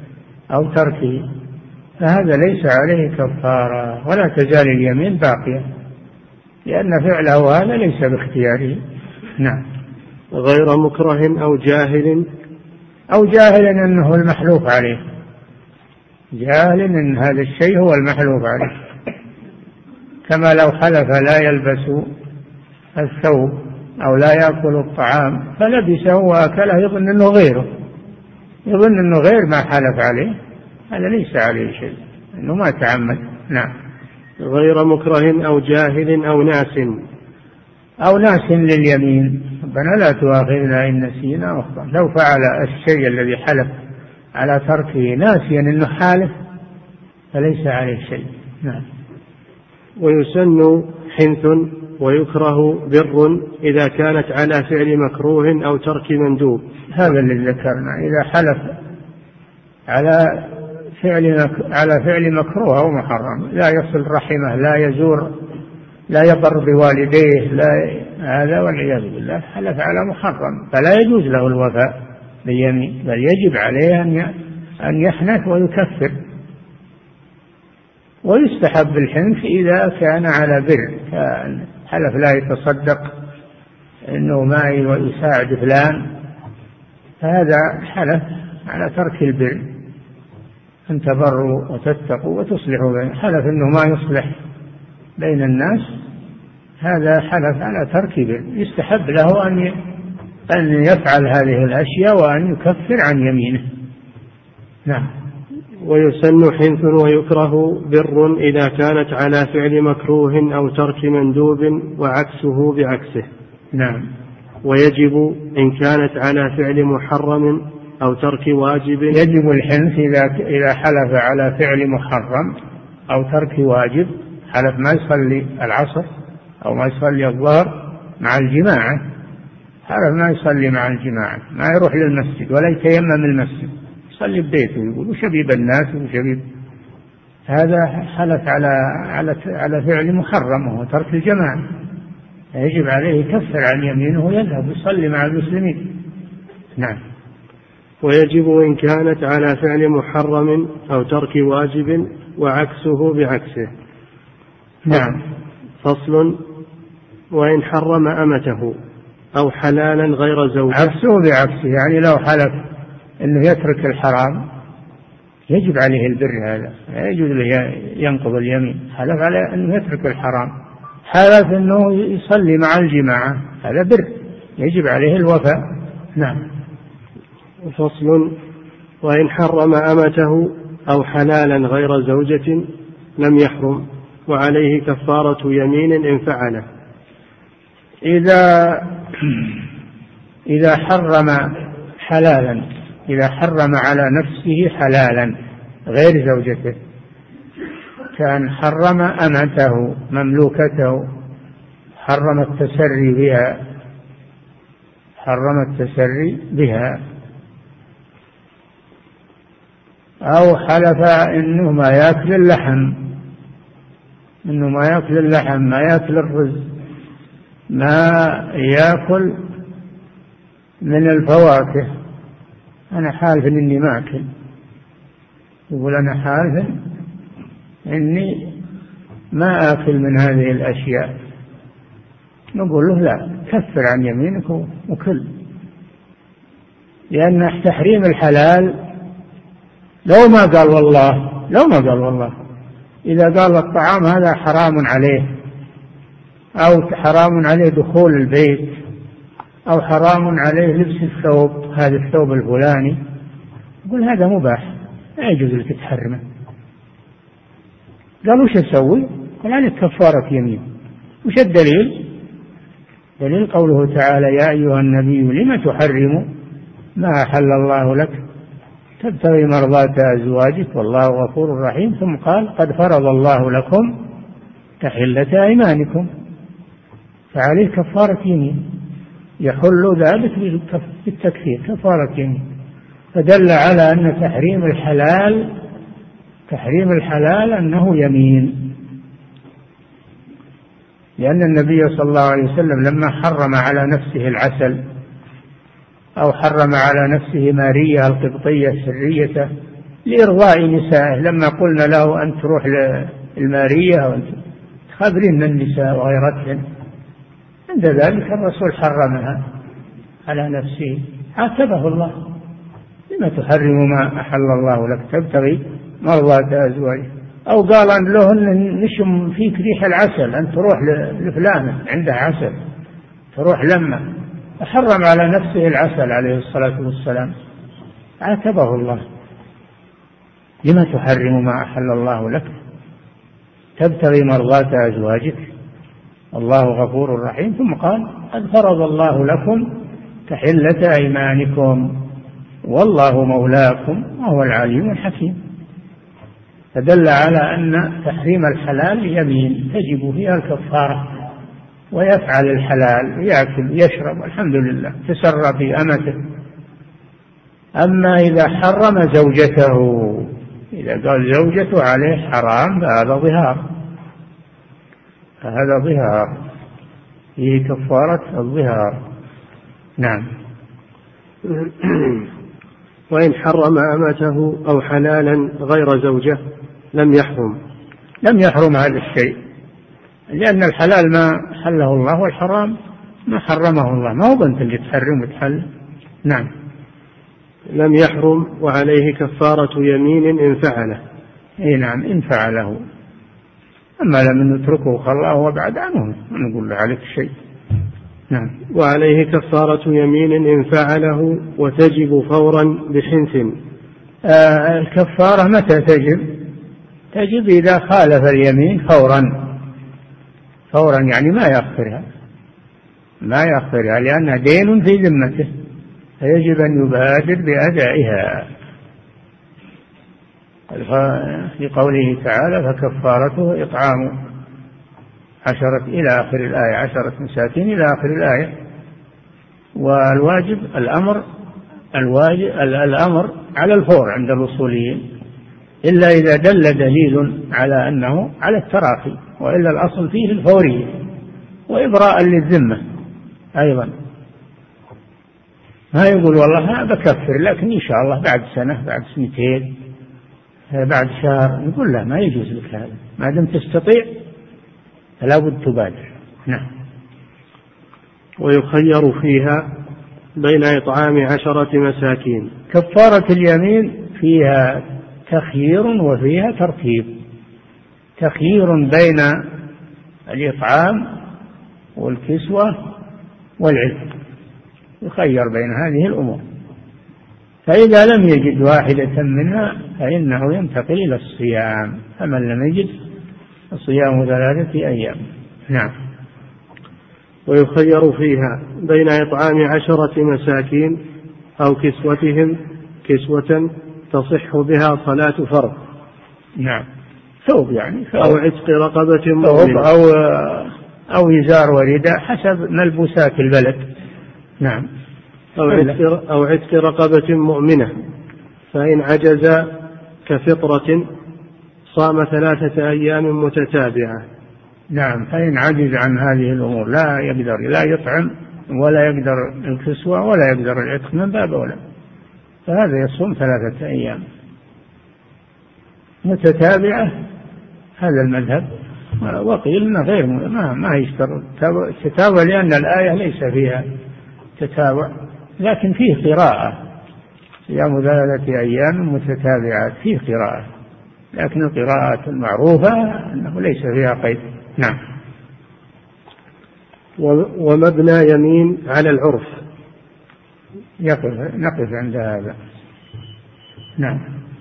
أو تركه، فهذا ليس عليه كفارة، ولا تزال اليمين باقية، لأن فعله هذا ليس باختياره. نعم. غير مكره أو جاهل أو جاهل أنه المحلوف عليه، جاهل أن هذا الشيء هو المحلوف عليه، كما لو حلف لا يلبس الثوب أو لا يأكل الطعام فلبسه وأكله يظن أنه غيره، يظن أنه غير ما حلف عليه، هذا ليس عليه شيء، أنه ما تعمد. نعم. غير مكره أو جاهل أو ناس أو ناس لليمين، ربنا لا تؤاخذنا إن نسينا أو أخطأنا، لو فعل الشيء الذي حلف على تركه ناسيا أنه حالف فليس عليه شيء. نعم. ويسن حنث ويكره بر إذا كانت على فعل مكروه أو ترك مندوب. هذا اللي ذكرنا، إذا حلف على فعل على فعل مكروه أو محرم، لا يصل رحمه، لا يزور، لا يبر بوالديه، لا هذا والعياذ بالله حلف على محرم، فلا يجوز له الوفاء باليمين، بل يجب عليه أن يحنث ويكفر. ويستحب الحنث إذا كان على بر، حلف لا يتصدق إنه ما يساعد فلان، فهذا حلف على ترك البر، أن تبروا وتتقوا وتصلحوا بين، حلف إنه ما يصلح بين الناس، هذا حلف على ترك بر، يستحب له أن أن يفعل هذه الأشياء وأن يكفر عن يمينه. نعم. ويسن حنث ويكره بر إذا كانت على فعل مكروه أو ترك مندوب وعكسه بعكسه. نعم. ويجب إن كانت على فعل محرم أو ترك واجب. يجب الحنث إذا إذا حلف على فعل محرم أو ترك واجب، حلف ما يصلي العصر أو ما يصلي الظهر مع الجماعة، حلف ما يصلي مع الجماعة، ما يروح للمسجد ولا يتيمم المسجد، يصلي ببيته، يقول وشبيب الناس وشبيب، هذا حلف على على على فعل محرم وهو ترك الجماعة، يجب عليه يكفر عن يمينه ويذهب يصلي مع المسلمين. نعم. ويجب إن كانت على فعل محرم أو ترك واجب وعكسه بعكسه. نعم. فصل. وإن حرم أمته أو حلالا غير زوج. عكسه بعكسه، يعني لو حلف أنه يترك الحرام يجب عليه البر، هذا لا يجوز له ينقض اليمين، حلف على أنه يترك الحرام، حلف أنه يصلي مع الجماعة، هذا بر يجب عليه الوفاء. نعم. فصل. وإن حرم أمته أو حلالا غير زوجة لم يحرم، وعليه كفارة يمين إن فعله. إذا إذا حرم حلالا، إذا حرم على نفسه حلالا غير زوجته، كان حرم أمته مملوكته، حرم التسري بها، حرم التسري بها، أو حلف إنه ما يأكل اللحم، إنه ما يأكل اللحم، ما يأكل الرز، ما يأكل من الفواكه، أنا حالف إني ما أكل، يقول أنا حالف إني ما أكل من هذه الأشياء، نقول له لا، كفر عن يمينك وكل، لأن تحريم الحلال لو ما قال والله، لو ما قال والله، إذا قال الطعام هذا حرام عليه، أو حرام عليه دخول البيت، أو حرام عليه لبس الثوب، هذا الثوب الفلاني، يقول هذا مباح لا يجوز لك تحرمه، قال وش أسوي؟ قال عليك كفارة يمين. وش الدليل؟ دليل قوله تعالى يا أيها النبي لم تحرم ما أحل الله لك تبتغي مرضات أزواجك والله غفور رحيم، ثم قال قد فرض الله لكم تحلة أيمانكم، فعليه كفارة يمين، يحل ذلك بالتكفير كفارة يمين، فدل على أن تحريم الحلال تحريم الحلال أنه يمين، لأن النبي صلى الله عليه وسلم لما حرم على نفسه العسل أو حرم على نفسه مارية القبطية السرية لإرضاء نسائه، لما قلنا له أن تروح للمارية وأنت تخبرين النساء وغيرتهن، عند ذلك الرسول حرمها على نفسه، عاتبه الله: لما تحرم ما أحل الله لك تبتغي مرضات أزواجك. أو قال أن له نشم فيك ريح العسل، أن تروح لفلانة عندها عسل تروح لما، فحرم على نفسه العسل عليه الصلاة والسلام، عاتبه الله: لما تحرم ما أحل الله لك تبتغي مرضات أزواجك الله غفور رحيم. ثم قال: قد فرض الله لكم تحلة أيمانكم والله مولاكم وهو العليم الحكيم. فدل على أن تحريم الحلال يمين تجب فيها الكفارة، ويفعل الحلال ويأكل يشرب الحمد لله تسرى في أمته. أما إذا حرم زوجته، إذا قال زوجته عليه حرام، فهذا ظهار، فهذا ظهار فيه كفارة الظهار. نعم. وإن حرم أمته أو حلالا غير زوجة لم يحرم لم يحرم هذا الشيء، لأن الحلال ما حله الله والحرام ما حرمه الله، ما هو بنت اللي تحرم وتحل. نعم. لم يحرم وعليه كفارة يمين إن فعله. إيه نعم إن فعله، أما لم نتركه خلاه وبعد عنه نقول له عليك شيء. نعم. وعليه كفارة يمين إن فعله وتجب فورا بحنث. آه الكفارة متى تجب؟ تجب إذا خالف اليمين فورا، فورا يعني ما يأخرها، ما يأخرها لأنها دين في ذمته، فيجب أن يبادر بأدائها. في قوله تعالى: فكفارته إطعام عشرة إلى آخر الآية، عشرة مساكين إلى آخر الآية. والواجب الأمر الواجب الأمر على الفور عند الأصوليين، إلا إذا دل دليل على أنه على التراخي، وإلا الأصل فيه الفورية وإبراء للذمة أيضا. ما يقول والله بكفر لكن إن شاء الله بعد سنة بعد سنتين بعد شهر، نقول لا، ما يجوز لك هذا، ما دام تستطيع فلا بد تبادر. نعم. ويخير فيها بين إطعام عشرة مساكين. كفارة اليمين فيها تخيير وفيها ترتيب، تخيير بين الإطعام والكسوة والعتق، يخير بين هذه الأمور، فإذا لم يجد واحدة منها فإنه ينتقل إلى الصيام، فمن لم يجد الصيام ثلاثة أيام. نعم. ويخير فيها بين إطعام عشرة مساكين أو كسوتهم كسوة تصح بها صلاة فرض. نعم. ثوب يعني ثوب. أو عتق رقبة مؤمنة أو أو إزار ورداء حسب ملبوسات البلد. نعم. أو عتق, أو عتق رقبة مؤمنة، فإن عجز كفطرة صام ثلاثة أيام متتابعة. نعم. فإن عجز عن هذه الأمور لا يقدر لا يطعم ولا يقدر الكسوة ولا يقدر العتق من باب أولى، فهذا يصوم ثلاثة أيام متتابعة، هذا المذهب. وقيل إنه غير ما ما يشترط تتابع، لأن الآية ليس فيها تتابع، لكن فيه قراءة صيام ثلاثة أيام متتابعات، فيه قراءة، لكن القراءة المعروفة أنه ليس فيها قيد. نعم. ومبنى يمين على العرف. يقف نقف عند هذا. نعم.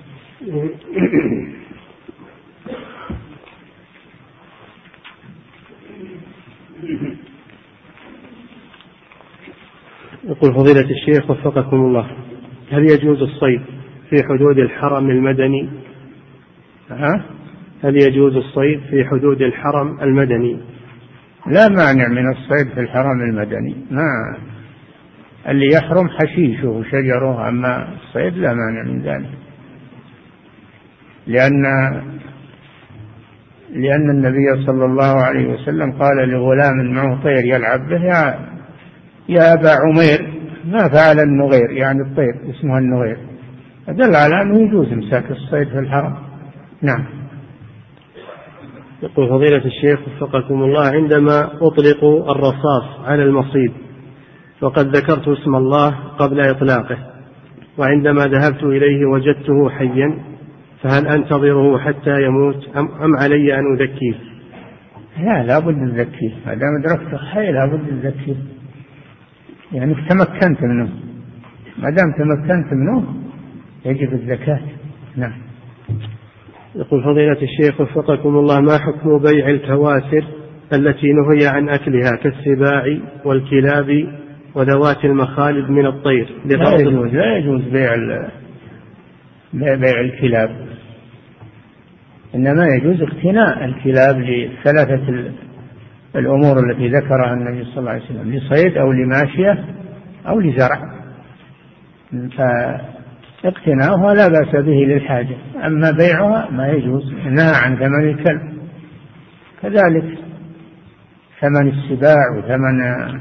يقول فضيلة الشيخ وفقكم الله: هل يجوز الصيد في حدود الحرم المدني؟ ها؟ هل يجوز الصيد في حدود الحرم المدني؟ لا مانع من الصيد في الحرم المدني، ما اللي يحرم حشيشه وشجره، أما الصيد لا مانع من ذلك، لأن لأن النبي صلى الله عليه وسلم قال لغلام معه طير يلعب به: يا يا أبا عمير ما فعل النغير، يعني الطير اسمها النغير، دل على أنه يجوز إمساك الصيد في الحرم. نعم. يقول فضيلة الشيخ وفقكم الله: عندما أطلق الرصاص على المصيد وقد ذكرت اسم الله قبل إطلاقه، وعندما ذهبت إليه وجدته حيا، فهل أنتظره حتى يموت أم علي أن أذكيه؟ لا، لا بد تذكيه، ما دام أدركته حي لا بد تذكيه، يعني تمكنت منه، ما دام تمكنت منه يجب الزكاة. نعم. يقول فضيلة الشيخ وفقكم الله: ما حكم بيع الكواسر التي نهي عن أكلها كالسباع والكلاب وذوات المخالب من الطير؟ لا يجوز، لا يجوز بيع بيع الكلاب، إنما يجوز اقتناء الكلاب لثلاثة الأمور التي ذكرها النبي صلى الله عليه وسلم: لصيد أو لماشية أو لزرع، فاقتناؤها لا بأس به للحاجة، أما بيعها ما يجوز، نهى عن ثمن الكلب. كذلك ثمن السباع وثمن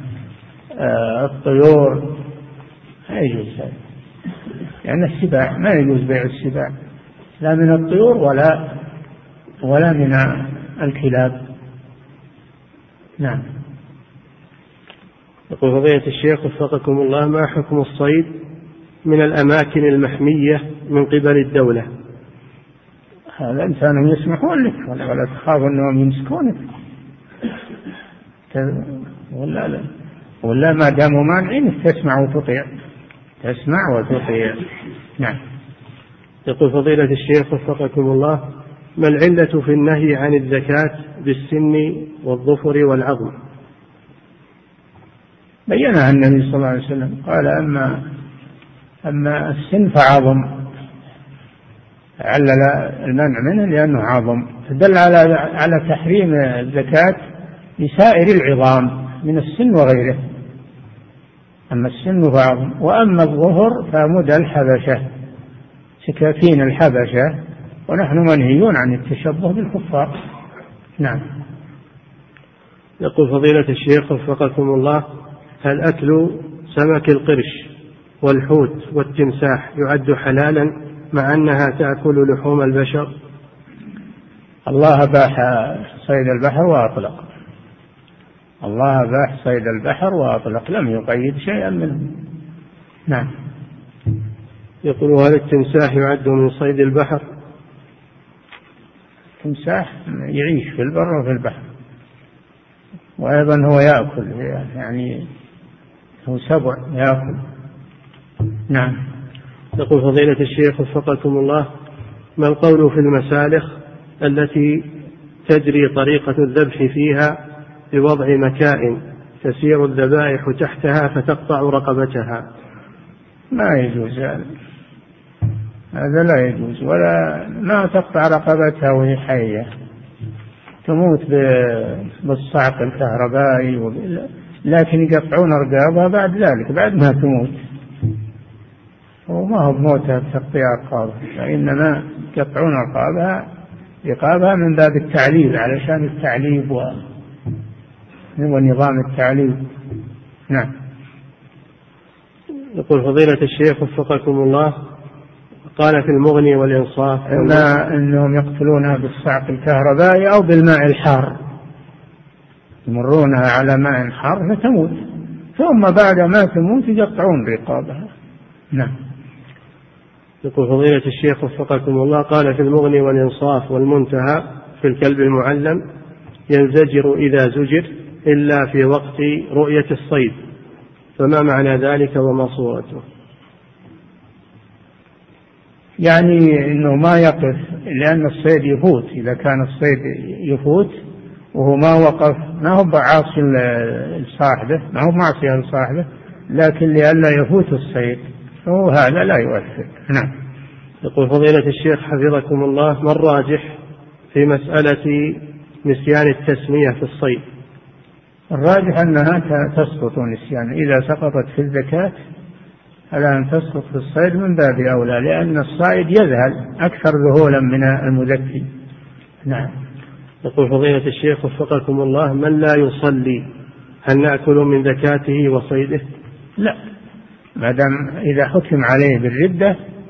الطيور لا يجوز هذا، لأن السباع ما يجوز بيع السباع، لا من الطيور ولا ولا من الكلاب. نعم. يقول فضيلة الشيخ وفقكم الله: ما حكم الصيد من الأماكن المحمية من قبل الدولة؟ هذا إنسان يسمحون لك ولا تخاف أنهم يمسكونك، ولا لا ولا ما داموا مانعين تسمع وتطيع، تسمع وتطيع. نعم. يقول فضيلة الشيخ وفقكم الله: ما العلة في النهي عن الزكاة بالسن والظفر والعظم؟ بينها النبي صلى الله عليه وسلم، قال: أما أما السن فعظم، علل المنع منه لأنه عظم، فدل على على تحريم الزكاة لسائر العظام من السن وغيره. أما السن فعظم، وأما الظهر فمدى الحبشة، سكاكين الحبشة، ونحن منهيون عن التشبه بالكفار. نعم. يقول فضيلة الشيخ وفقكم الله: هل أكل سمك القرش والحوت والتمساح يعد حلالا مع أنها تأكل لحوم البشر؟ الله باح صيد البحر وأطلق، الله باح صيد البحر وأطلق، لم يقيد شيئا منه. نعم. يقول: هل التمساح يعد من صيد البحر؟ التمساح يعيش في البر وفي البحر، وأيضا هو يأكل، يعني هو سبع يأكل. نعم. يقول فضيلة الشيخ وفقكم الله: ما القول في المسالخ التي تجري طريقة الذبح فيها بوضع مكائن تسير الذبائح تحتها فتقطع رقبتها؟ ما يجوز هذا، هذا لا يجوز، ولا ما تقطع رقبتها وهي حية، تموت بالصعق الكهربائي، لكن يقطعون رقابها بعد ذلك، بعد ما تموت، وما هو بموتها تقطيع رقابها، فإنما يقطعون رقابها رقابها من باب التعليب، علشان التعليب ونظام التعليب. نعم. يقول فضيلة الشيخ وفقكم الله: قال في المغني والإنصاف إن إنهم يقتلونها بالصعق الكهربائي أو بالماء الحار، يمرونها على ماء حار فتموت، ثم بعد ما تموت يقطعون رقابها. نعم. يقول فضيلة الشيخ وفقكم الله: قال في المغني والإنصاف والمنتهى في الكلب المعلم: ينزجر إذا زجر إلا في وقت رؤية الصيد، فما معنى ذلك وما صورته؟ يعني أنه ما يقف، لأن الصيد يفوت، إذا كان الصيد يفوت وهو ما وقف، ما هو بعاصي لصاحبه، ما هو معصية لصاحبه، لكن لئلا يفوت الصيد، فهو هذا لا يؤثر. نعم. يقول فضيلة الشيخ حفظكم الله: ما الراجح في مسألة نسيان التسمية في الصيد؟ الراجح أنها تسقط نسيان، إذا سقطت في الزكاة فلا أن تسقط في الصيد من باب أولى، لأن الصائد يذهل أكثر ذهولا من المزكي. نعم. يقول فضيلة الشيخ وفقكم الله: من لا يصلي هل نأكل من زكاته وصيده؟ لا، ما دام إذا حكم عليه بالردة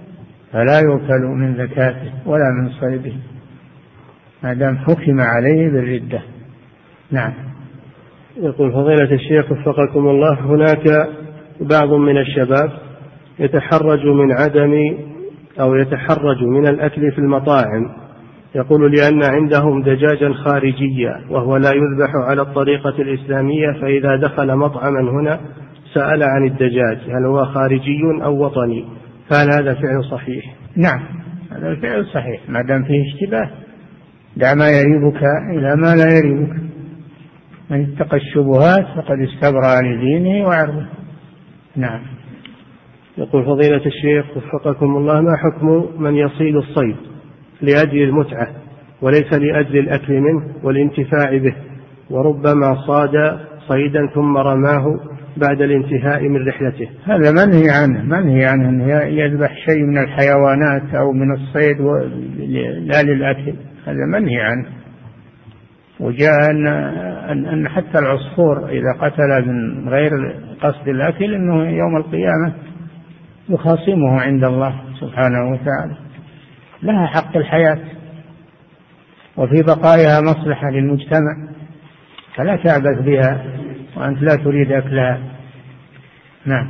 فلا يؤكل من زكاته ولا من صيده ما دام حكم عليه بالردة. نعم. يقول فضيلة الشيخ وفقكم الله، هناك بعض من الشباب يتحرج من عدم أو يتحرج من الأكل في المطاعم، يقول لأن عندهم دجاجا خارجيا وهو لا يذبح على الطريقة الإسلامية، فإذا دخل مطعما هنا سأل عن الدجاج هل هو خارجي أو وطني، فهل هذا فعل صحيح؟ نعم هذا الفعل صحيح ما دام فيه اشتباه. دع ما يريبك إلى ما لا يريبك، من اتقى الشبهات فقد استبرأ لدينه وعرضه. نعم. يقول فضيلة الشيخ وفقكم الله، ما حكم من يصيد الصيد لأجل المتعة وليس لأجل الأكل منه والانتفاع به، وربما صاد صيدا ثم رماه بعد الانتهاء من رحلته؟ هذا منهي عنه، منهي عنه أن يذبح شيء من الحيوانات أو من الصيد لا للأكل، هذا منهي عنه. وجاء أن, أن حتى العصفور إذا قتل من غير قصد الأكل أنه يوم القيامة يخاصمه عند الله سبحانه وتعالى. لها حق الحياة وفي بقائها مصلحة للمجتمع، فلا تعبث بها وأنت لا تريد أكلها. نعم.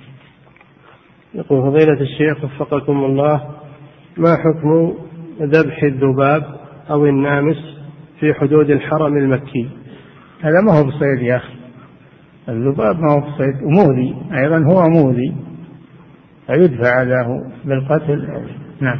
يقول فضيلة الشيخ وفقكم الله، ما حكم ذبح الذباب أو النامس في حدود الحرم المكي؟ هذا ما هو بصيد يا أخي، الذباب ما هو بصيد ومؤذي أيضا، هو مؤذي فيدفع له بالقتل. نعم.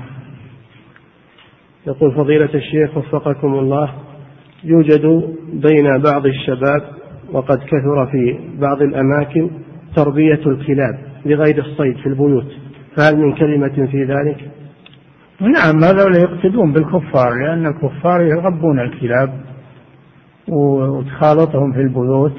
يقول فضيلة الشيخ وفقكم الله، يوجد بين بعض الشباب وقد كثر في بعض الأماكن تربية الكلاب لغير الصيد في البيوت، فهل من كلمة في ذلك؟ نعم هذول يقتدون بالكفار، لأن الكفار يربون الكلاب وتخالطهم في البيوت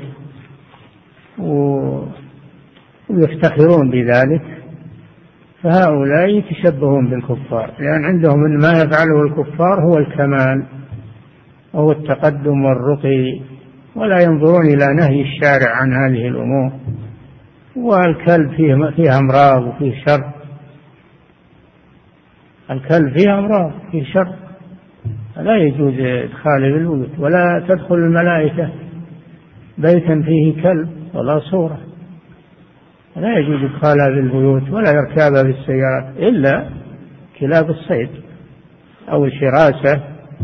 ويفتخرون بذلك، فهؤلاء يتشبهون بالكفار، لأن عندهم أن ما يفعله الكفار هو الكمال وهو التقدم والرقي، ولا ينظرون إلى نهي الشارع عن هذه الأمور. والكلب فيه فيه أمراض وفيه شر، الكلب فيه أمراض فيه شر، لا يجوز إدخاله بالبيوت، ولا تدخل الملائكة بيتا فيه كلب ولا صورة، لا يجوز إدخالها بالبيوت ولا يركابها بالسيارات إلا كلاب الصيد أو الحراسة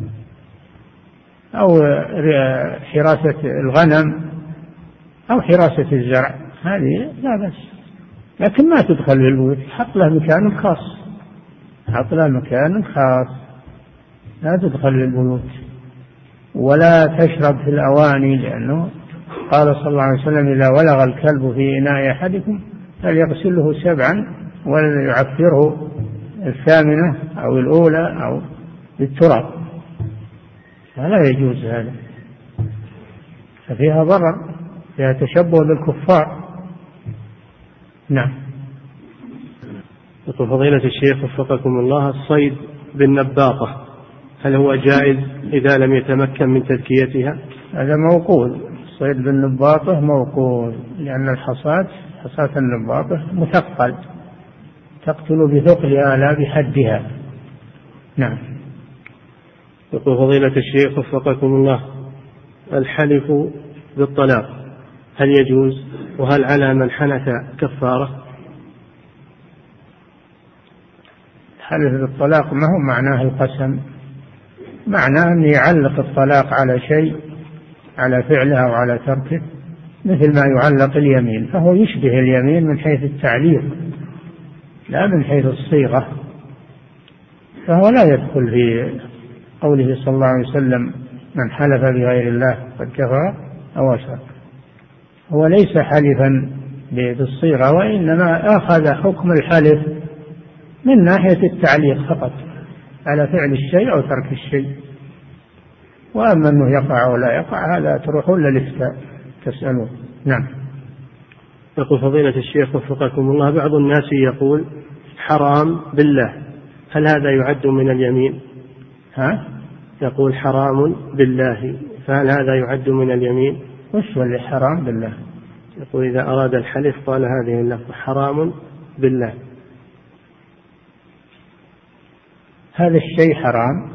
أو حراسة الغنم أو حراسة الزرع، هذه لا بس، لكن ما تدخل بالبيوت، حط له مكان خاص، حط له مكان خاص، لا تدخل بالبيوت. ولا تشرب في الأواني، لأنه قال صلى الله عليه وسلم إذا ولغ الكلب في إناء أحدكم فليغسله سبعا ولا يعفره الثامنة أو الأولى أو بالتراب، فلا يجوز هذا، ففيها ضرر، فيها تشبه بالكفار. نعم. يقول فضيلة الشيخ وفقكم الله، الصيد بالنباطة هل هو جائز إذا لم يتمكن من تذكيتها؟ هذا موقول، الصيد بالنباطة موقول، لأن الحصاة حصاة النباطة مثقل، تقتل بثقلها لا بحدها. نعم. يقول فضيلة الشيخ وفقكم الله، الحلف بالطلاق هل يجوز، وهل على من حنث كفارة؟ الحلف بالطلاق ما هو معناه القسم، معناه أن يعلق الطلاق على شيء، على فعله أو على تركه، مثل ما يعلق اليمين، فهو يشبه اليمين من حيث التعليق لا من حيث الصيغة، فهو لا يدخل في قوله صلى الله عليه وسلم من حلف بغير الله قد كفر أو أشرك، هو ليس حلفا بالصيغة، وإنما أخذ حكم الحلف من ناحية التعليق فقط على فعل الشيء أو ترك الشيء. وأما أنه يقع ولا يقع هذا تروحون للإفتاء تسألون. نعم. يقول فضيلة الشيخ وفقكم الله، بعض الناس يقول حرام بالله، هل هذا يعد من اليمين؟ ها؟ يقول حرام بالله، فهل هذا يعد من اليمين؟ وش هو اللي حرام بالله؟ يقول إذا أراد الحلف قال هذه اللفظة حرام بالله. هذا الشيء حرام،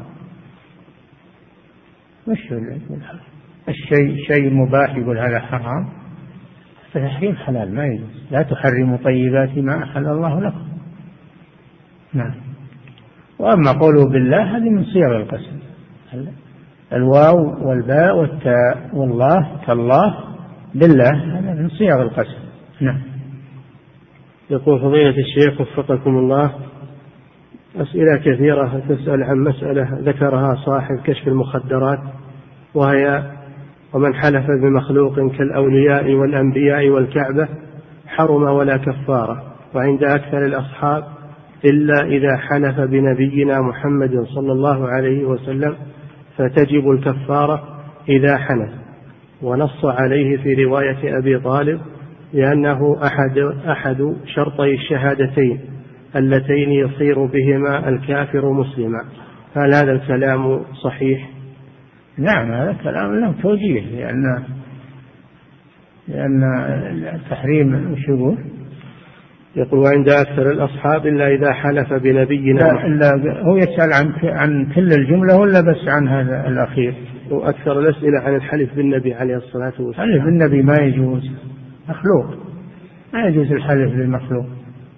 وش الشيء شيء مباح يقول هذا حرام؟ فالتحريم حلال ما يجوز. لا تحرموا طيبات ما أحل الله لكم. نعم. وأما قوله بالله هذه من صيغ القسم، الواو والباء والتاء والله كالله بالله هذا من صيغ القسم. نعم. يقول فضيلة الشيخ وفقكم الله، أسئلة كثيرة تسأل عن مسألة ذكرها صاحب كشف المخدرات، وهي ومن حلف بمخلوق كالأولياء والأنبياء والكعبة حرم ولا كفارة، وعند أكثر الأصحاب إلا إذا حلف بنبينا محمد صلى الله عليه وسلم فتجب الكفارة إذا حلف، ونص عليه في رواية أبي طالب لأنه أحد, أحد شرطي الشهادتين اللتين يصير بهما الكافر مسلما. هل هذا الكلام صحيح؟ نعم هذا كلام له توجيه، لأن لأن التحريم وش يقول؟ يقول وعند أكثر الأصحاب إلا إذا حلف بنبينا. لا إلا هو يسأل عن عن كل الجملة ولا بس عن هذا الأخير؟ وأكثر الأسئلة عن الحلف بالنبي عليه الصلاة والسلام. الحلف بالنبي ما يجوز، مخلوق، ما يجوز الحلف بالمخلوق،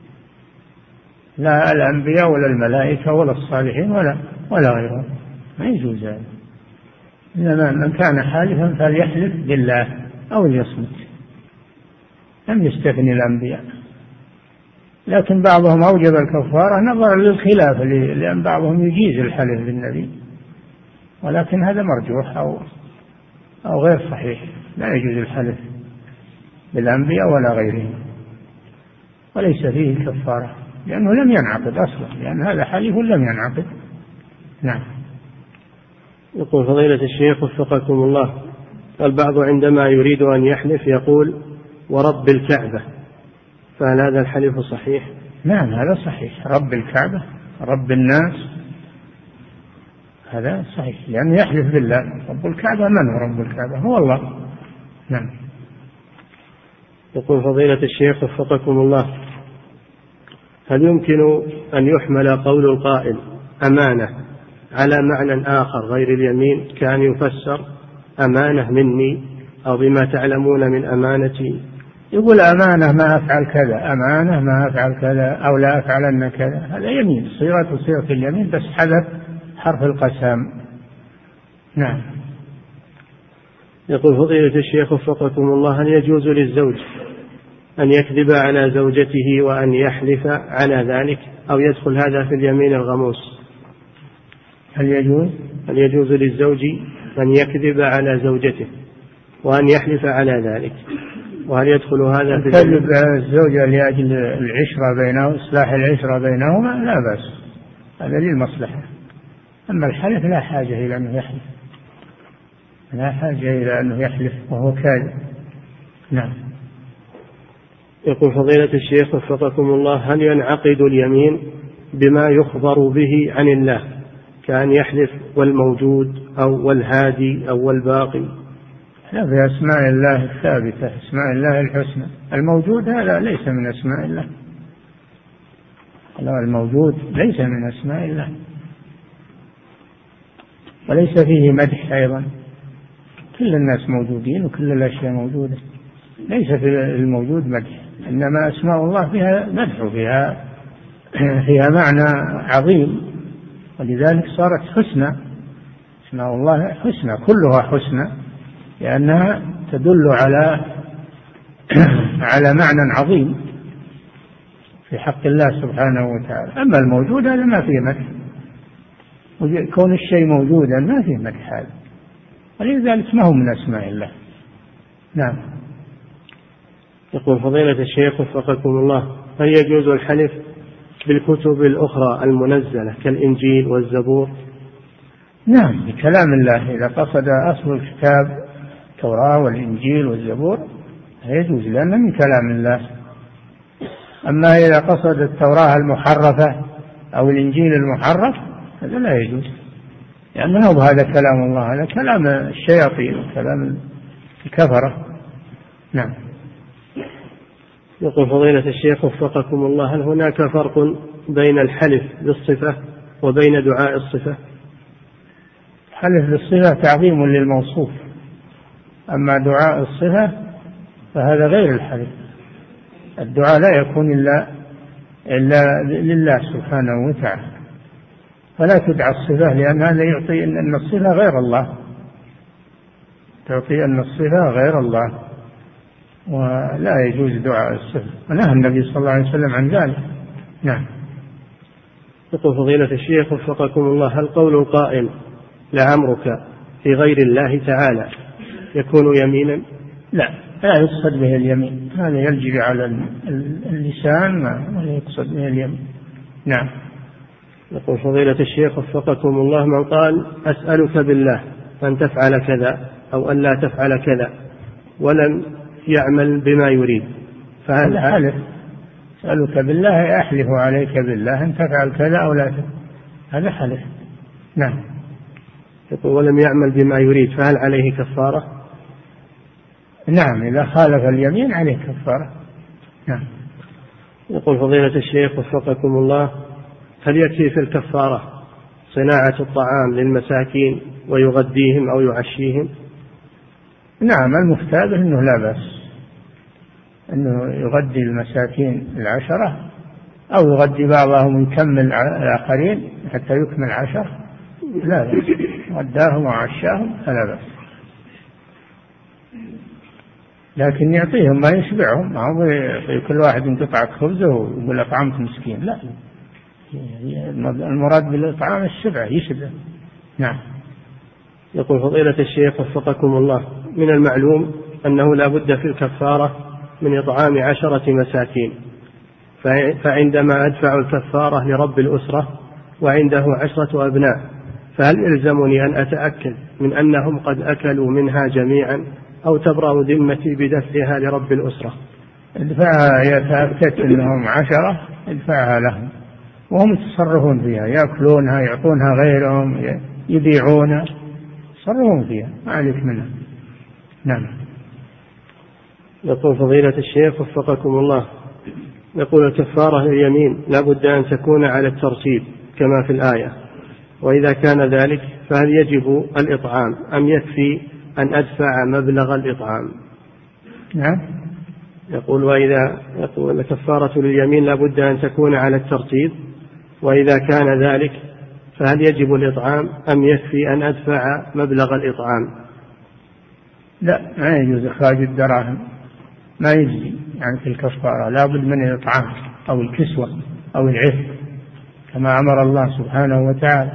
لا الأنبياء ولا الملائكة ولا الصالحين ولا ولا غيرهم، ما يجوز هذا. إنما من كان حالفا فليحلف بالله أو ليصمت، لم يستثني الأنبياء. لكن بعضهم أوجب الكفارة نظرا للخلاف، لأن بعضهم يجيز الحلف بالنبي، ولكن هذا مرجوح أو أو غير صحيح، لا يجوز الحلف بالأنبياء ولا غيرهم، وليس فيه كفارة لأنه لم ينعقد أصلا، لأن هذا حليف لم ينعقد. نعم. يقول فضيلة الشيخ وفقكم الله، البعض عندما يريد أن يحلف يقول ورب الكعبة، فهل هذا الحلف صحيح؟ نعم هذا صحيح، رب الكعبة رب الناس هذا صحيح، لأنه يحلف بالله. رب الكعبة من هو رب الكعبة؟ هو الله. نعم. يقول فضيلة الشيخ وفقكم الله، هل يمكن أن يحمل قول القائل أمانة على معنى آخر غير اليمين، كان يفسر أمانة مني أو بما تعلمون من أمانتي؟ يقول أمانة ما أفعل كذا، أمانة ما أفعل كذا، أو لا أفعلن كذا، هذا يمين، صيغة صيغة اليمين بس حذف حرف القسم. نعم. يقول فضيلة الشيخ وفقكم الله، هل يجوز للزوج أن يكذب على زوجته وأن يحلف على ذلك، أو يدخل هذا في اليمين الغموس؟ هل يجوز هل يجوز للزوج أن يكذب على زوجته وأن يحلف على ذلك، وهل يدخل هذا في الكذب على الزوجة لأجل العشرة بينه إصلاح العشرة بينهما لا بأس، هذا للمصلحة. أما الحلف لا حاجة إلى أنه يحلف، لا حاجة إلى أنه يحلف وهو كاذب. نعم. يقول فضيلة الشيخ وفقكم الله، هل ينعقد اليمين بما يخبر به عن الله، كأن يحلف والموجود أو والهادي أو والباقي؟ لا، بأسماء الله الثابتة، أسماء الله الحسنى. الموجود هذا ليس من أسماء الله، لا الموجود ليس من أسماء الله، وليس فيه مدح أيضا. كل الناس موجودين وكل الأشياء موجودة، ليس في الموجود مدح، إنما أسماء الله فيها مدح وفيها فيها معنى عظيم، ولذلك صارت حسنى. أسماء الله حسنى، كلها حسنى، لأنها تدل على على معنى عظيم في حق الله سبحانه وتعالى. أما الموجود هذا ما فيه مدح، كون الشيء موجودا ما فيه مدح هذا، ولذلك ما هو من أسماء الله. نعم. يقول فضيلة الشيخ وفقكم الله، هل يجوز الحلف بالكتب الأخرى المنزلة كالإنجيل والزبور؟ نعم، بكلام الله. إذا قصد أصل الكتاب التوراة والإنجيل والزبور يجوز، لأنه من كلام الله. أما إذا قصد التوراة المحرفة أو الإنجيل المحرف هذا لا يجوز، لأنه هذا كلام الله، هذا كلام الشياطين وكلام الكفرة. نعم. يقول فضيلة الشيخ وفقكم الله، هل هناك فرق بين الحلف بالصفة وبين دعاء الصفة؟ حلف بالصفة تعظيم للموصوف، أما دعاء الصفة فهذا غير الحلف. الدعاء لا يكون إلا إلا لله سبحانه وتعالى، فلا تدعى الصفة، لأن هذا يعطي أن الصفة غير الله، تعطي أن الصفة غير الله، ولا يجوز دعاء الصفة، ونهى النبي صلى الله عليه وسلم عن ذلك. نعم. يقول فضيلة الشيخ وفقكم الله: هل قول القائل لعمرك في غير الله تعالى يكون يمينا؟ لا، لا يقصد به اليمين، هذا يجري على اللسان ولا يقصد به اليمين. نعم. يقول فضيلة الشيخ وفقكم الله: من قال أسألك بالله أن تفعل كذا أو أن لا تفعل كذا ولم يعمل بما يريد فهل حلف؟ أسألك بالله أحلف عليك بالله أن تفعل كذا أو لا تفعل، هذا حلف. نعم. يقول ولم يعمل بما يريد فهل عليه كفارة؟ نعم، إذا خالف اليمين عليه كفارة. نعم. يقول فضيلة الشيخ وفقكم الله: هل يكفي في الكفارة صناعة الطعام للمساكين ويغديهم أو يعشيهم؟ نعم، المفتى به أنه لا بأس أنه يغدي المساكين العشرة، أو يغدي بعضهم ويكمل الآخرين حتى يكمل عشر، لا بأس، غداهم وعشاهم فلا بأس، لكن يعطيهم ما يشبعهم، ما هو يعطي كل واحد قطعة خبزه ويقول أطعمت مسكين، لا، المراد بالإطعام الشبع، يشبع. نعم. يقول فضيلة الشيخ وفقكم الله: من المعلوم أنه لا بد في الكفارة من إطعام عشرة مساكين، فعندما أدفع الكفارة لرب الأسرة وعنده عشرة أبناء فهل يلزمني أن أتأكد من أنهم قد أكلوا منها جميعا أو تبرأ ذمتي بدفعها لرب الأسرة؟ ادفعها، يتأكد أنهم عشرة ادفعها لهم وهم يتصرفون فيها، يأكلونها، يعطونها غيرهم، يبيعونها، يتصرفون فيها، ما عليك منها. نعم. يقول فضيلة الشيخ وفقكم الله: يقول الكفارة اليمين لا بد أن تكون على الترتيب كما في الآية، وإذا كان ذلك فهل يجب الإطعام أم يكفي أن أدفع مبلغ الإطعام؟ نعم. يقول وإذا يقول الكفارة لليمين لا بد أن تكون على الترتيب، وإذا كان ذلك فهل يجب الإطعام أم يكفي أن أدفع مبلغ الإطعام؟ لا، ما يجوز إخراج الدراهم، ما يجزي يعني في الكفارة، لا بد من الإطعام أو الكسوة أو العفق كما أمر الله سبحانه وتعالى،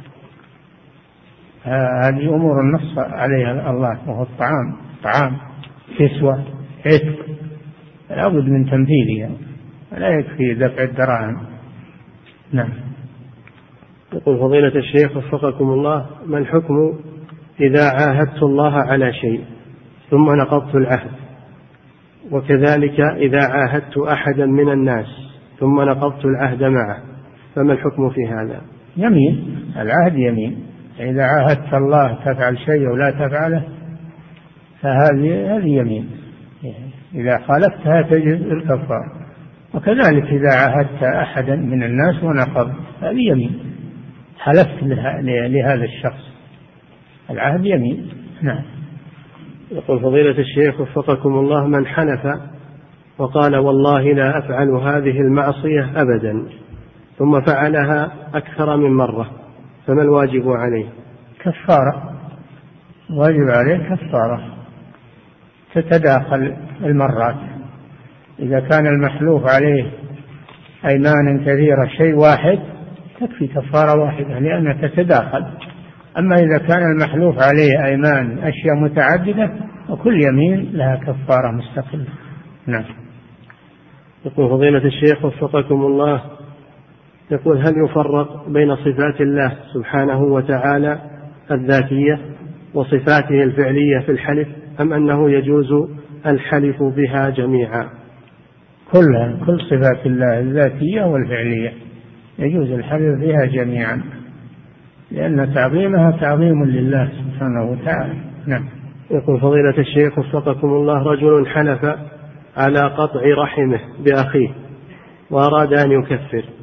هذه أمور النص عليها الله، وهو الطعام، طعام، كسوة، عفق، لا بد من تنفيذها، لا يكفي دفع الدراهم. نعم. يقول فضيلة الشيخ وفقكم الله: ما الحكم إذا عاهدت الله على شيء ثم نقضت العهد، وكذلك إذا عاهدت أحدا من الناس ثم نقضت العهد معه، فما الحكم في هذا؟ يمين، العهد يمين، إذا عاهدت الله تفعل شيء ولا تفعله فهذه هذه يمين، إذا خالفتها تجد الكفارة، وكذلك إذا عاهدت أحدا من الناس ونقض هذه يمين، حلفت لهذا الشخص، العهد يمين. نعم. يقول فضيلة الشيخ وفقكم الله: من حلف وقال والله لا أفعل هذه المعصية أبدا ثم فعلها أكثر من مرة فما الواجب عليه؟ كفارة، واجب عليه كفارة تتداخل المرات، إذا كان المحلوف عليه أيمان كثيرة شيء واحد تكفي كفارة واحدة لأنها تتداخل، أما إذا كان المحلوف عليه أيمان أشياء متعددة وكل يمين لها كفارة مستقلة. نعم. يقول فضيلة الشيخ وفقكم الله: يقول هل يفرق بين صفات الله سبحانه وتعالى الذاتية وصفاته الفعلية في الحلف، أم أنه يجوز الحلف بها جميعا؟ كلها، كل صفات الله الذاتية والفعلية يجوز الحلف بها جميعا، لأن تعظيمها تعظيم لله سبحانه وتعالى. نعم. يقول فضيلة الشيخ وفقكم الله: رجل حلف على قطع رحمه بأخيه وأراد أن يكفر،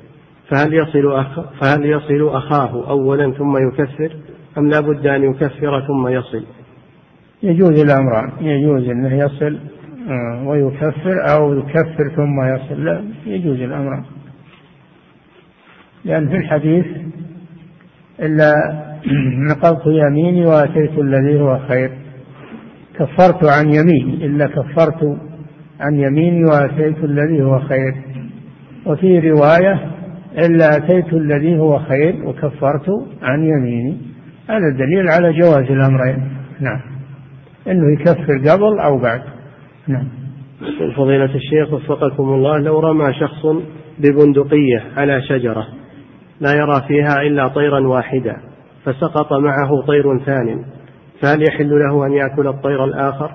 فهل يصل أخ فهل يصل أخاه أولا ثم يكفر أم لا بد أن يكفر ثم يصل؟ يجوز الأمران، يجوز أنه يصل ويكفر أو يكفر ثم يصل، لا يجوز الأمران، لأن في الحديث إلا نقضت يميني وأتيت الذي هو خير، كفرت عن يميني إلا كفرت عن يميني وأتيت الذي هو خير، وفي رواية إلا أتيت الذي هو خير وكفرت عن يميني. هذا دليل على جواز الأمرين. نعم، إنه يكفر قبل أو بعد. نعم. فضيلة الشيخ وفقكم الله، لو رمى شخص ببندقية على شجرة لا يرى فيها إلا طيرا واحدا فسقط معه طير ثانٍ، فهل يحل له أن يأكل الطير الآخر؟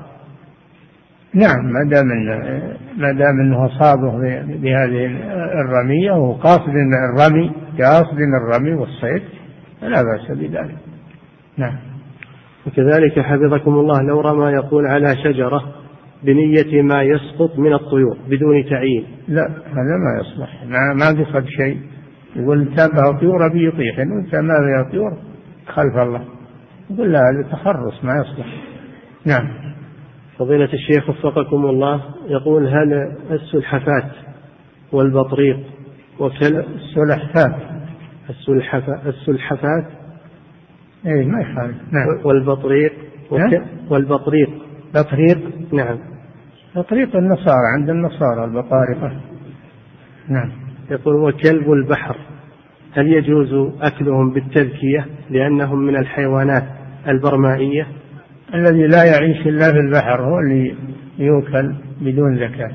نعم، ما دام ما دام انه اصابه بهذه الرميه وهو قاصد الرمي قاصد الرمي والصيد لا بأس بذلك. نعم. وكذلك حفظكم الله، لو رمى يقول على شجرة بنية ما يسقط من الطيور بدون تعيين. لا، هذا ما يصلح، ما ما قصد شيء، يقول تابع طيور بيطيح وانت ما بها طيور خلف الله، يقول لا، هذا تخرص ما يصلح. نعم. فضيلة الشيخ وفقكم الله، يقول هل السلحفاة والبطريق وكل السلحفاة السلحفاة السلحفاة اي ما يخالف. نعم. والبطريق وك... والبطريق بطريق نعم، بطريق النصارى، عند النصارى البطارقة. نعم. يقول وكلب البحر هل يجوز أكلهم بالتذكية لأنهم من الحيوانات البرمائية؟ الذي لا يعيش إلا في البحر هو اللي يؤكل بدون زكاة،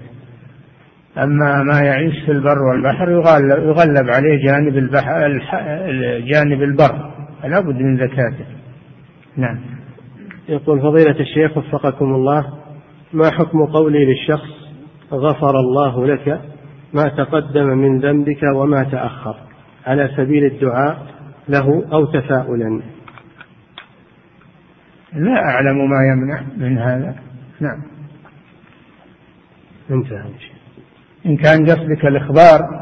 أما ما يعيش في البر والبحر يغلب, يغلب عليه جانب البحر جانب البر، فلا بد من زكاته. نعم. يقول فضيلة الشيخ وفقكم الله، ما حكم قولي للشخص غفر الله لك ما تقدم من ذنبك وما تأخر على سبيل الدعاء له أو تفاؤلا؟ لا أعلم ما يمنع من هذا. نعم. انتهى. إن كان قصدك الإخبار